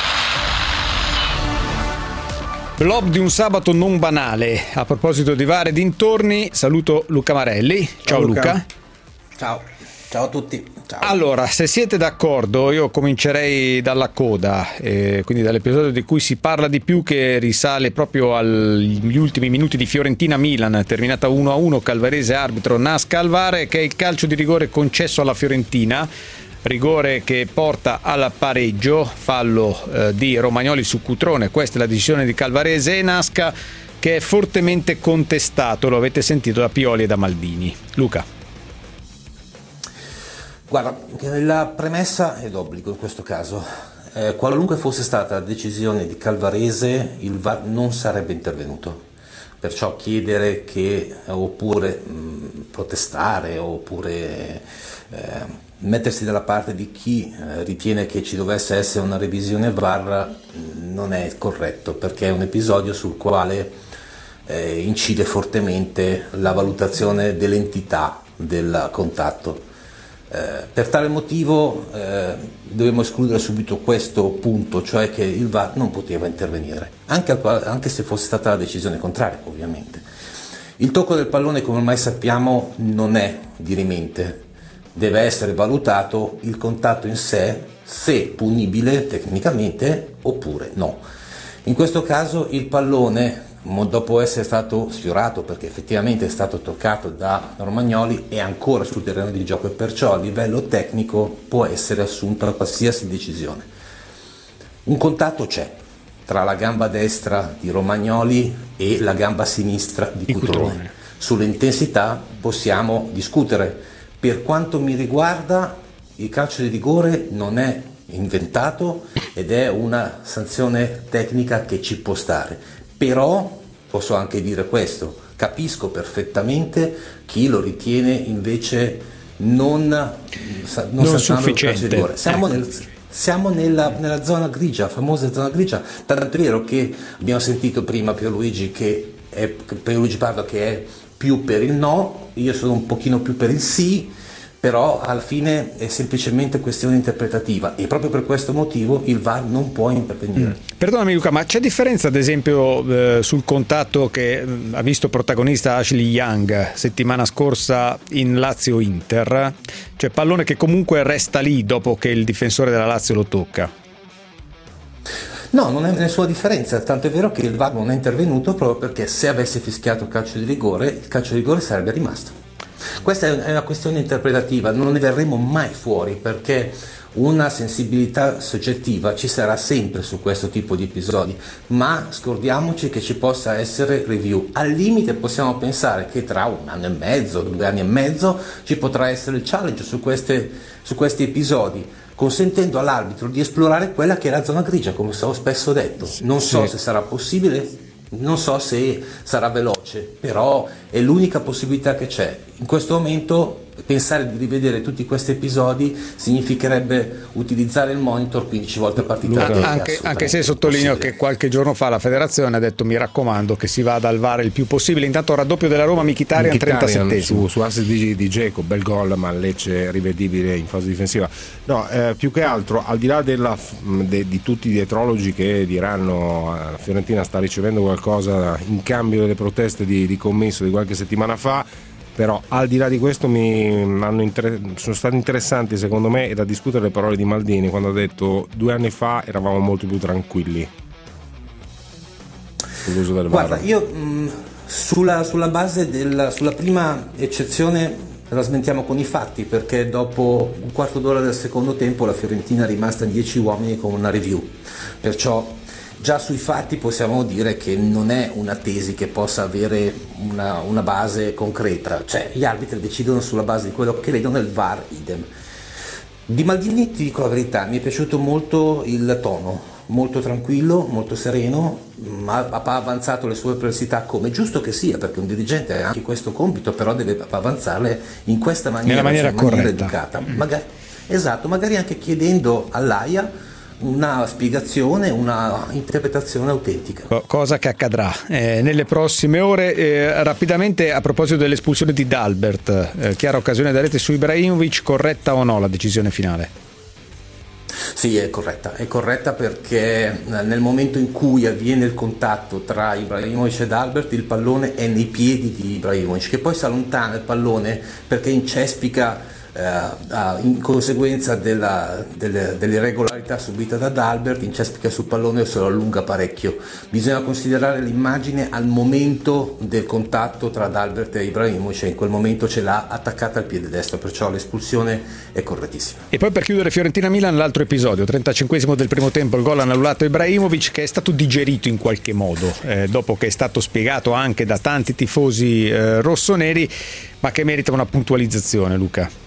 Blob di un sabato non banale. A proposito di VAR e dintorni, saluto Luca Marelli. Ciao Luca. Ciao a tutti. Ciao. Allora, se siete d'accordo, io comincerei dalla coda, quindi dall'episodio di cui si parla di più, che risale proprio agli ultimi minuti di Fiorentina-Milan, terminata 1-1, Calvarese arbitro, Nasca al VAR, che è il calcio di rigore concesso alla Fiorentina. Rigore che porta al pareggio, fallo di Romagnoli su Cutrone. Questa è la decisione di Calvarese e Nasca, che è fortemente contestato, lo avete sentito, da Pioli e da Maldini. Luca. Guarda, la premessa è d'obbligo in questo caso. Qualunque fosse stata la decisione di Calvarese, il VAR non sarebbe intervenuto. Perciò chiedere che, oppure protestare, oppure mettersi dalla parte di chi ritiene che ci dovesse essere una revisione VAR non è corretto, perché è un episodio sul quale incide fortemente la valutazione dell'entità del contatto. Per tale motivo dobbiamo escludere subito questo punto, cioè che il VAR non poteva intervenire, anche se fosse stata la decisione contraria, ovviamente. Il tocco del pallone, come ormai sappiamo, non è dirimente, deve essere valutato il contatto in sé, se punibile tecnicamente oppure no. In questo caso il pallone, dopo essere stato sfiorato, perché effettivamente è stato toccato da Romagnoli, è ancora sul terreno di gioco, e perciò a livello tecnico può essere assunta qualsiasi decisione. Un contatto c'è tra la gamba destra di Romagnoli e la gamba sinistra di Cutrone. Sull'intensità possiamo discutere. Per quanto mi riguarda, il calcio di rigore non è inventato ed è una sanzione tecnica che ci può stare. Però posso anche dire questo: capisco perfettamente chi lo ritiene invece non sufficiente. Siamo nella zona grigia, famosa zona grigia, tanto è vero che abbiamo sentito prima Pierluigi Pardo che è più per il no, io sono un pochino più per il sì, però alla fine è semplicemente questione interpretativa, e proprio per questo motivo il VAR non può intervenire. Perdonami Luca, ma c'è differenza ad esempio sul contatto che ha visto protagonista Ashley Young settimana scorsa in Lazio-Inter, cioè pallone che comunque resta lì dopo che il difensore della Lazio lo tocca? No, non è nessuna differenza, tanto è vero che il VAR non è intervenuto proprio perché se avesse fischiato il calcio di rigore sarebbe rimasto. Questa è una questione interpretativa, non ne verremo mai fuori, perché una sensibilità soggettiva ci sarà sempre su questo tipo di episodi, ma scordiamoci che ci possa essere review. Al limite possiamo pensare che tra 1 anno e mezzo, 2 anni e mezzo ci potrà essere il challenge su questi episodi, consentendo all'arbitro di esplorare quella che è la zona grigia, come ho spesso detto. Non so se sarà possibile, non so se sarà veloce, però è l'unica possibilità che c'è. In questo momento pensare di rivedere tutti questi episodi significherebbe utilizzare il monitor 15 volte a partita. Anche se sottolineo che qualche giorno fa la federazione ha detto: mi raccomando che si vada al VAR il più possibile. Intanto raddoppio della Roma, Mkhitaryan 37esimo su assist di Dzeko, bel gol, ma Lecce rivedibile in fase difensiva. No, più che altro, al di là di tutti i dietrologi che diranno la Fiorentina sta ricevendo qualcosa in cambio delle proteste di commesso di qualche settimana fa, però al di là di questo sono state interessanti secondo me, e da discutere le parole di Maldini quando ha detto 2 anni fa eravamo molto più tranquilli sull'uso del VAR. Guarda, io sulla base sulla prima eccezione la smentiamo con i fatti, perché dopo un quarto d'ora del secondo tempo la Fiorentina è rimasta in 10 uomini con una review, perciò già sui fatti possiamo dire che non è una tesi che possa avere una base concreta, cioè gli arbitri decidono sulla base di quello che vedono, il VAR idem. Di Maldini, ti dico la verità, mi è piaciuto molto il tono, molto tranquillo, molto sereno, ma ha avanzato le sue perplessità come giusto che sia, perché un dirigente ha anche questo compito, però deve avanzarle in questa maniera, nella maniera corretta, educata. Magari anche chiedendo all'AIA una spiegazione, una interpretazione autentica. Cosa che accadrà nelle prossime ore. Rapidamente, a proposito dell'espulsione di D'Albert, chiara occasione da rete su Ibrahimovic, corretta o no la decisione finale? Sì, è corretta perché nel momento in cui avviene il contatto tra Ibrahimovic ed D'Albert, il pallone è nei piedi di Ibrahimovic, che poi si allontana il pallone perché incespica in conseguenza dell'irregolarità subita da D'Albert, incespica sul pallone e se lo allunga parecchio. Bisogna considerare l'immagine al momento del contatto tra D'Albert e Ibrahimovic, in quel momento ce l'ha attaccata al piede destro, perciò l'espulsione è correttissima. E poi per chiudere Fiorentina-Milan, l'altro episodio, 35esimo del primo tempo, il gol annullato Ibrahimovic, che è stato digerito in qualche modo dopo che è stato spiegato anche da tanti tifosi rossoneri, ma che merita una puntualizzazione. Luca?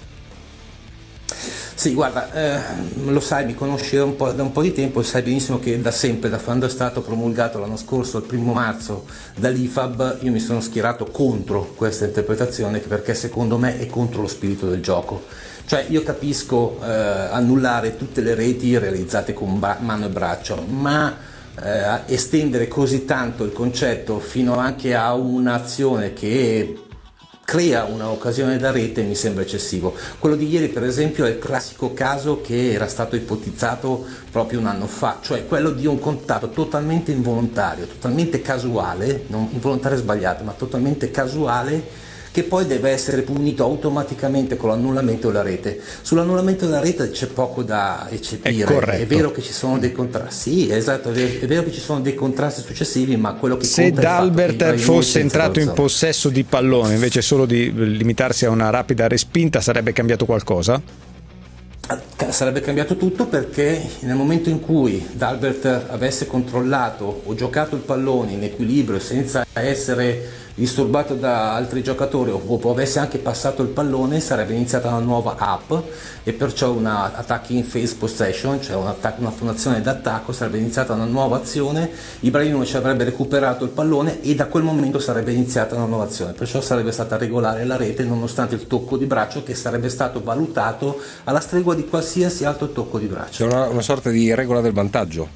Sì, guarda, lo sai, mi conosci da un po' di tempo, sai benissimo che da sempre, da quando è stato promulgato l'anno scorso, il 1 marzo, dall'IFAB, io mi sono schierato contro questa interpretazione, perché secondo me è contro lo spirito del gioco. Cioè, io capisco annullare tutte le reti realizzate con mano e braccio, ma estendere così tanto il concetto fino anche a un'azione che crea un'occasione da rete mi sembra eccessivo. Quello di ieri, per esempio, è il classico caso che era stato ipotizzato proprio un anno fa, cioè quello di un contatto totalmente involontario, totalmente casuale, non involontario sbagliato, ma totalmente casuale, che poi deve essere punito automaticamente con l'annullamento della rete. Sull'annullamento della rete c'è poco da eccepire, è vero che ci sono dei contrasti, sì, esatto, è vero che ci sono dei contrasti successivi, ma quello che se D'Albert fosse entrato in possesso di pallone invece solo di limitarsi a una rapida respinta, sarebbe cambiato qualcosa? Sarebbe cambiato tutto, perché nel momento in cui D'Albert avesse controllato o giocato il pallone in equilibrio senza essere disturbato da altri giocatori o avesse anche passato il pallone, sarebbe iniziata una nuova up e perciò una attacking phase possession, cioè una formazione d'attacco, sarebbe iniziata una nuova azione, Ibrahimovic avrebbe recuperato il pallone e da quel momento sarebbe iniziata una nuova azione, perciò sarebbe stata regolare la rete nonostante il tocco di braccio che sarebbe stato valutato alla stregua di qualsiasi altro tocco di braccio. C'è una sorta di regola del vantaggio.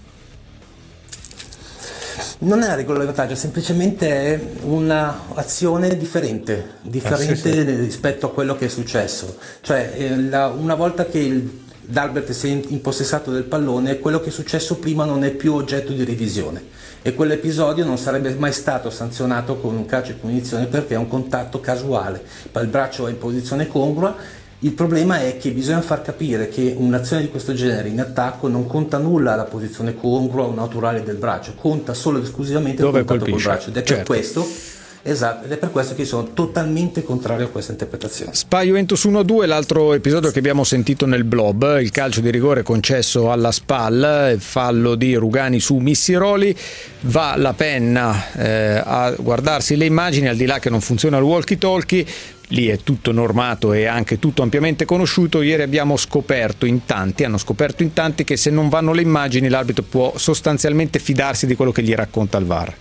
Non è una regola del vantaggio, semplicemente è un'azione differente sì. Rispetto a quello che è successo. Cioè, una volta che D'Albert si è impossessato del pallone, quello che è successo prima non è più oggetto di revisione e quell'episodio non sarebbe mai stato sanzionato con un calcio di punizione, perché è un contatto casuale, il braccio è in posizione congrua. Il problema è che bisogna far capire che un'azione di questo genere in attacco non conta nulla la posizione congrua o naturale del braccio, conta solo ed esclusivamente il contatto col braccio, ed è per questo Esatto, ed è per questo che sono totalmente contrario a questa interpretazione. Spal Juventus 1-2, l'altro episodio che abbiamo sentito nel Blob, il calcio di rigore concesso alla Spal, fallo di Rugani su Missiroli, va la penna a guardarsi le immagini, al di là che non funziona il walkie-talkie, lì è tutto normato e anche tutto ampiamente conosciuto. Ieri hanno scoperto in tanti che se non vanno le immagini l'arbitro può sostanzialmente fidarsi di quello che gli racconta il VAR.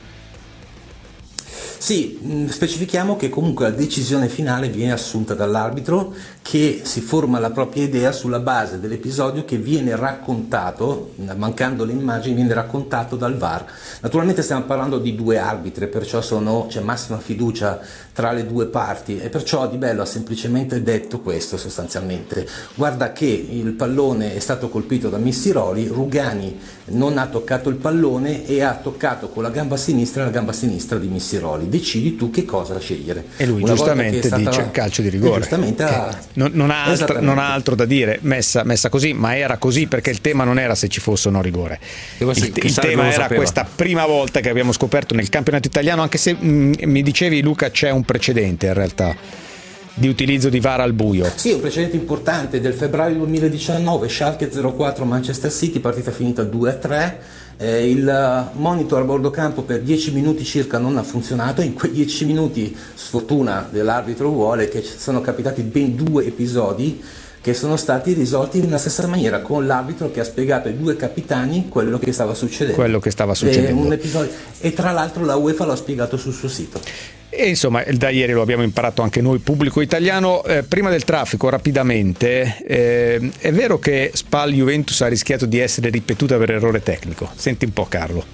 Sì, specifichiamo che comunque la decisione finale viene assunta dall'arbitro, che si forma la propria idea sulla base dell'episodio che viene raccontato, mancando le immagini, viene raccontato dal VAR. Naturalmente stiamo parlando di due arbitri, perciò c'è massima fiducia tra le due parti, e perciò Di Bello ha semplicemente detto questo sostanzialmente: guarda che il pallone è stato colpito da Missiroli, Rugani non ha toccato il pallone e ha toccato con la gamba sinistra di Missiroli, decidi tu che cosa scegliere. E lui giustamente dice calcio di rigore, giustamente non ha altro da dire, messa così, ma era così perché il tema non era se ci fosse o no rigore, il tema era questa prima volta che abbiamo scoperto nel campionato italiano, anche se mi dicevi, Luca, c'è un precedente in realtà di utilizzo di VAR al buio. Sì, un precedente importante del febbraio 2019, Schalke 0-4 Manchester City, partita finita 2-3. Il monitor a bordo campo per 10 minuti circa non ha funzionato. In quei 10 minuti, sfortuna dell'arbitro vuole che ci sono capitati ben 2 episodi che sono stati risolti nella stessa maniera, con l'arbitro che ha spiegato ai 2 capitani quello che stava succedendo. Un episodio, e tra l'altro la UEFA l'ha spiegato sul suo sito. E insomma, da ieri lo abbiamo imparato anche noi, pubblico italiano. Prima del traffico, rapidamente, è vero che Spal Juventus ha rischiato di essere ripetuta per errore tecnico? Senti un po', Carlo.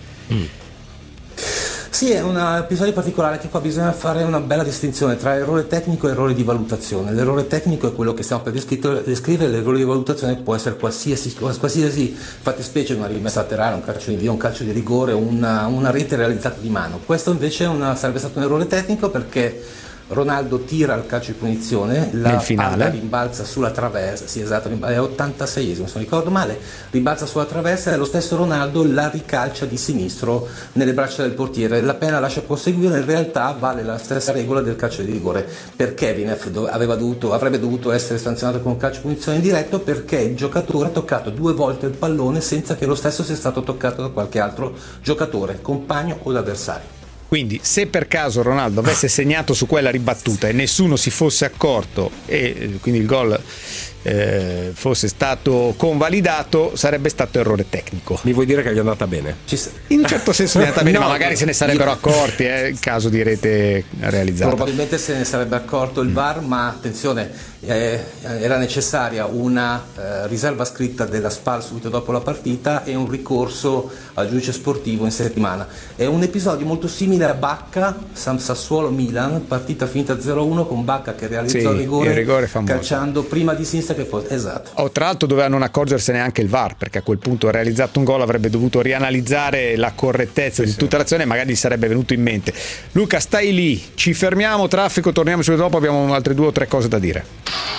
Sì, è un episodio particolare, che qua bisogna fare una bella distinzione tra errore tecnico e errore di valutazione. L'errore tecnico è quello che stiamo per descrivere, l'errore di valutazione può essere qualsiasi fattispecie, una rimessa laterale, un calcio di via, un calcio di rigore, una rete realizzata di mano. Questo invece sarebbe stato un errore tecnico, perché Ronaldo tira il calcio di punizione, la palla rimbalza sulla traversa, sì esatto, è 86esimo se non ricordo male, rimbalza sulla traversa e lo stesso Ronaldo la ricalcia di sinistro nelle braccia del portiere. La pena lascia proseguire, in realtà vale la stessa regola del calcio di rigore. Perché avrebbe dovuto essere sanzionato con un calcio di punizione indiretto? Perché il giocatore ha toccato 2 volte il pallone senza che lo stesso sia stato toccato da qualche altro giocatore, compagno o avversario. Quindi se per caso Ronaldo avesse segnato su quella ribattuta e nessuno si fosse accorto e quindi il gol fosse stato convalidato, sarebbe stato errore tecnico. Mi vuoi dire che gli è andata bene? In un certo senso gli è andata bene, ma magari se ne sarebbero accorti in caso di rete realizzata. Probabilmente se ne sarebbe accorto il VAR, ma attenzione, era necessaria una riserva scritta della Spal subito dopo la partita e un ricorso al giudice sportivo in settimana. È un episodio molto simile a Bacca, Sassuolo-Milan, partita finita 0-1 con Bacca che realizza il rigore calciando prima di sinistra che poi, esatto. Tra l'altro doveva non accorgersene anche il VAR, perché a quel punto ha realizzato un gol, avrebbe dovuto rianalizzare la correttezza di tutta l'azione e magari gli sarebbe venuto in mente. Luca, stai lì, ci fermiamo, traffico, torniamo subito dopo, abbiamo altre 2 o 3 cose da dire.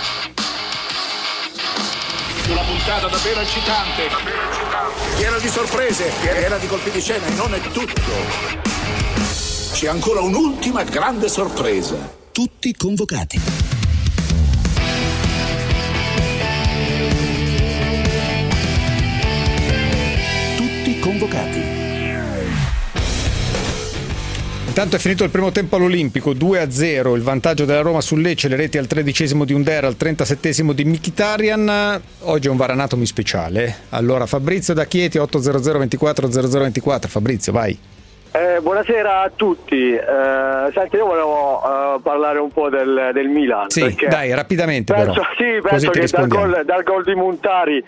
Una puntata davvero eccitante, piena di sorprese, piena di colpi di scena, e non è tutto. C'è ancora un'ultima grande sorpresa. Tutti convocati. Convocati. Intanto è finito il primo tempo all'Olimpico, 2-0 il vantaggio della Roma sul Lecce, le reti al 13esimo di Under, al 37esimo di Mkhitaryan. Oggi è un Varanatomi speciale. Allora Fabrizio da Chieti, 800 24 0024. Fabrizio, vai. Buonasera a tutti. Senti, io volevo parlare un po' del Milan. Sì, dai, rapidamente penso che dal gol di Montari,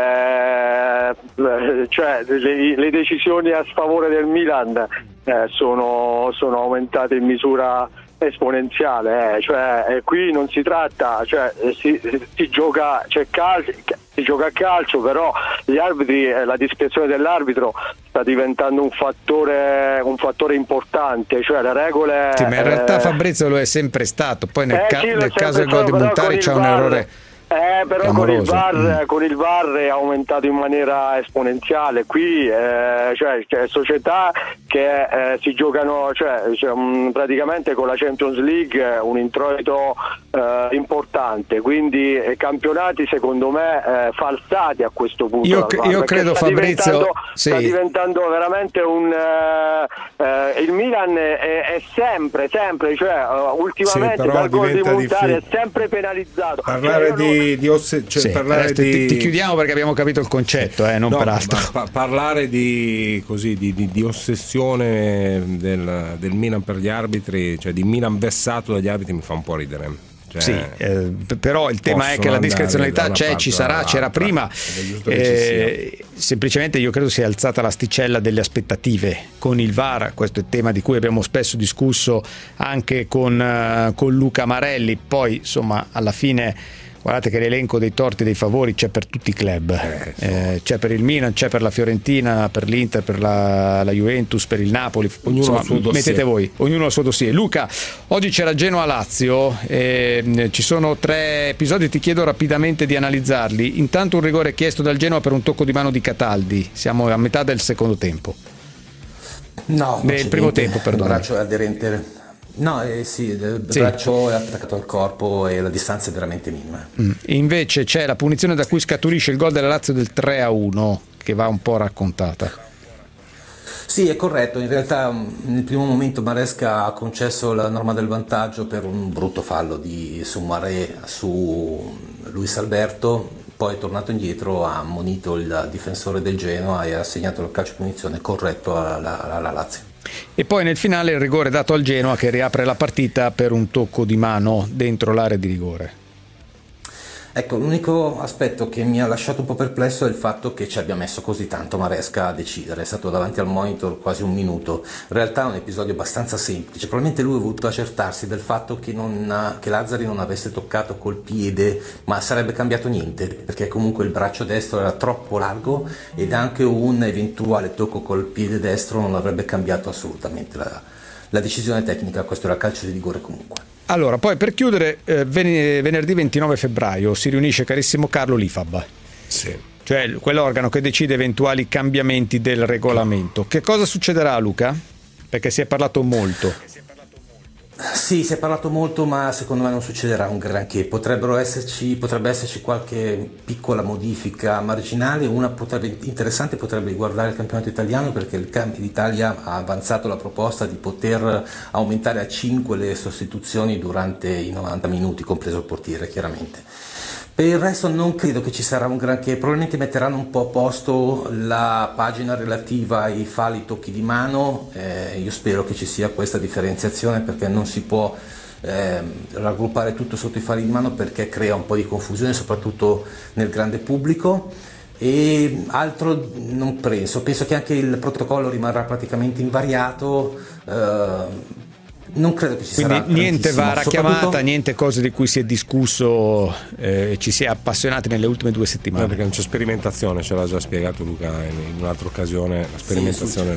cioè le decisioni a sfavore del Milan sono aumentate in misura esponenziale, cioè qui non si tratta, cioè si gioca, si gioca a calcio, però gli arbitri, la discrezione dell'arbitro sta diventando un fattore importante, cioè le regole. Sì, ma in realtà Fabrizio lo è sempre stato, poi nel caso del gol di Montari c'è un errore. Però con il VAR è aumentato in maniera esponenziale. Qui cioè società che si giocano, praticamente con la Champions League un introito importante, quindi campionati secondo me falsati a questo punto. Io credo, Fabrizio, sta diventando veramente il Milan è sempre, cioè ultimamente dal gol di Montari è sempre penalizzato. Parlare ti chiudiamo perché abbiamo capito il concetto, non per altro. Parlare di ossessione del Milan per gli arbitri, cioè di Milan vessato dagli arbitri, mi fa un po' ridere. Sì, però il tema è che la discrezionalità c'era prima, semplicemente io credo sia alzata l'asticella delle aspettative con il VAR. Questo è il tema di cui abbiamo spesso discusso anche con Luca Marelli. Poi insomma alla fine guardate che l'elenco dei torti e dei favori c'è per tutti i club, c'è per il Milan, c'è per la Fiorentina, per l'Inter, per la Juventus, per il Napoli, insomma, mettete voi, ognuno il suo dossier. Luca, oggi c'era Genoa-Lazio, ci sono 3 episodi, ti chiedo rapidamente di analizzarli. Intanto un rigore chiesto dal Genoa per un tocco di mano di Cataldi, siamo a metà del secondo tempo. Del primo tempo, perdono. Il braccio è aderente. No, il braccio è attaccato al corpo e la distanza è veramente minima. Invece c'è la punizione da cui scaturisce il gol della Lazio del 3-1 che va un po' raccontata. Sì, è corretto, in realtà nel primo momento Maresca ha concesso la norma del vantaggio per un brutto fallo di Soumaré su Luis Alberto, poi è tornato indietro, ha ammonito il difensore del Genoa e ha assegnato il calcio punizione corretto alla Lazio. E poi nel finale il rigore dato al Genoa che riapre la partita per un tocco di mano dentro l'area di rigore. Ecco, l'unico aspetto che mi ha lasciato un po' perplesso è il fatto che ci abbia messo così tanto Maresca a decidere, è stato davanti al monitor quasi un minuto. In realtà è un episodio abbastanza semplice, probabilmente lui ha voluto accertarsi del fatto che Lazzari non avesse toccato col piede, ma sarebbe cambiato niente, perché comunque il braccio destro era troppo largo ed anche un eventuale tocco col piede destro non avrebbe cambiato assolutamente la decisione tecnica. Questo era calcio di rigore comunque. Allora, poi per chiudere, venerdì 29 febbraio si riunisce, carissimo Carlo, l'IFAB, cioè quell'organo che decide eventuali cambiamenti del regolamento. Che cosa succederà, Luca? Perché si è parlato molto. Sì, si è parlato molto, ma secondo me non succederà un granché. Potrebbe esserci qualche piccola modifica marginale. Una interessante potrebbe riguardare il campionato italiano, perché l'Italia ha avanzato la proposta di poter aumentare a 5 le sostituzioni durante i 90 minuti, compreso il portiere chiaramente. Per il resto non credo che ci sarà un granché, probabilmente metteranno un po' a posto la pagina relativa ai falli tocchi di mano, io spero che ci sia questa differenziazione, perché non si può raggruppare tutto sotto i falli di mano, perché crea un po' di confusione soprattutto nel grande pubblico. E altro non penso che anche il protocollo rimarrà praticamente invariato. Non credo che ci sarà niente VAR chiamata, niente cose di cui si è discusso, ci si è appassionati nelle ultime 2 settimane. No, perché non c'è sperimentazione, ce l'ha già spiegato Luca in un'altra occasione, la sperimentazione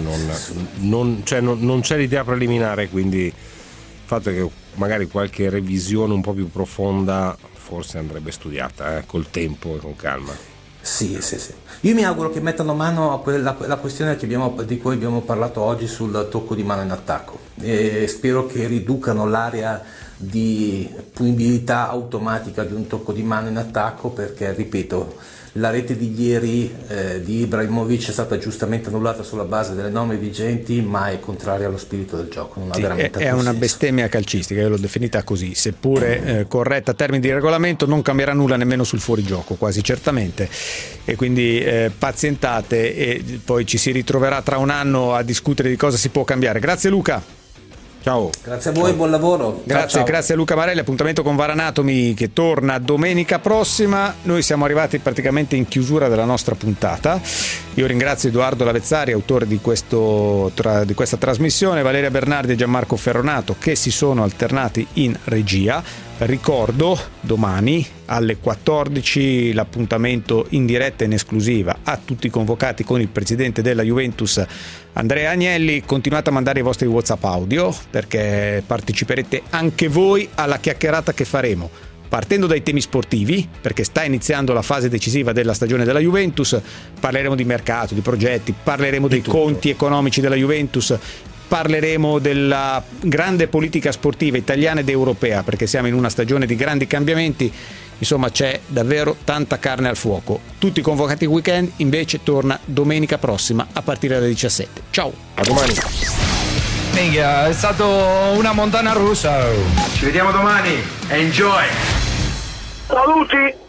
non c'è l'idea preliminare, quindi il fatto è che magari qualche revisione un po' più profonda forse andrebbe studiata col tempo e con calma. Sì. Io mi auguro che mettano mano a quella questione di cui abbiamo parlato oggi sul tocco di mano in attacco, e spero che riducano l'area di punibilità automatica di un tocco di mano in attacco, perché ripeto, la rete di ieri di Ibrahimovic è stata giustamente annullata sulla base delle norme vigenti, ma è contraria allo spirito del gioco. Non ha veramente è una bestemmia calcistica, io l'ho definita così, seppure corretta a termini di regolamento, non cambierà nulla nemmeno sul fuorigioco, quasi certamente, e quindi pazientate e poi ci si ritroverà tra un anno a discutere di cosa si può cambiare. Grazie Luca. Ciao. Grazie a voi, buon lavoro. Grazie a Luca Marelli. Appuntamento con VAR Anatomy che torna domenica prossima. Noi siamo arrivati praticamente in chiusura della nostra puntata. Io ringrazio Edoardo Lavezzari, autore di questa trasmissione, Valeria Bernardi e Gianmarco Ferronato, che si sono alternati in regia. Ricordo domani alle 14 l'appuntamento in diretta in esclusiva a tutti i convocati con il presidente della Juventus Andrea Agnelli. Continuate a mandare i vostri WhatsApp audio, perché parteciperete anche voi alla chiacchierata che faremo. partendo dai temi sportivi, perché sta iniziando la fase decisiva della stagione della Juventus. Parleremo di mercato, di progetti, parleremo dei conti economici della Juventus, parleremo della grande politica sportiva italiana ed europea, perché siamo in una stagione di grandi cambiamenti. Insomma, c'è davvero tanta carne al fuoco. Tutti convocati weekend invece torna domenica prossima a partire dalle 17. Ciao, a domani. Minchia, è stato una montagna russa. Ci vediamo domani. Enjoy. Saluti.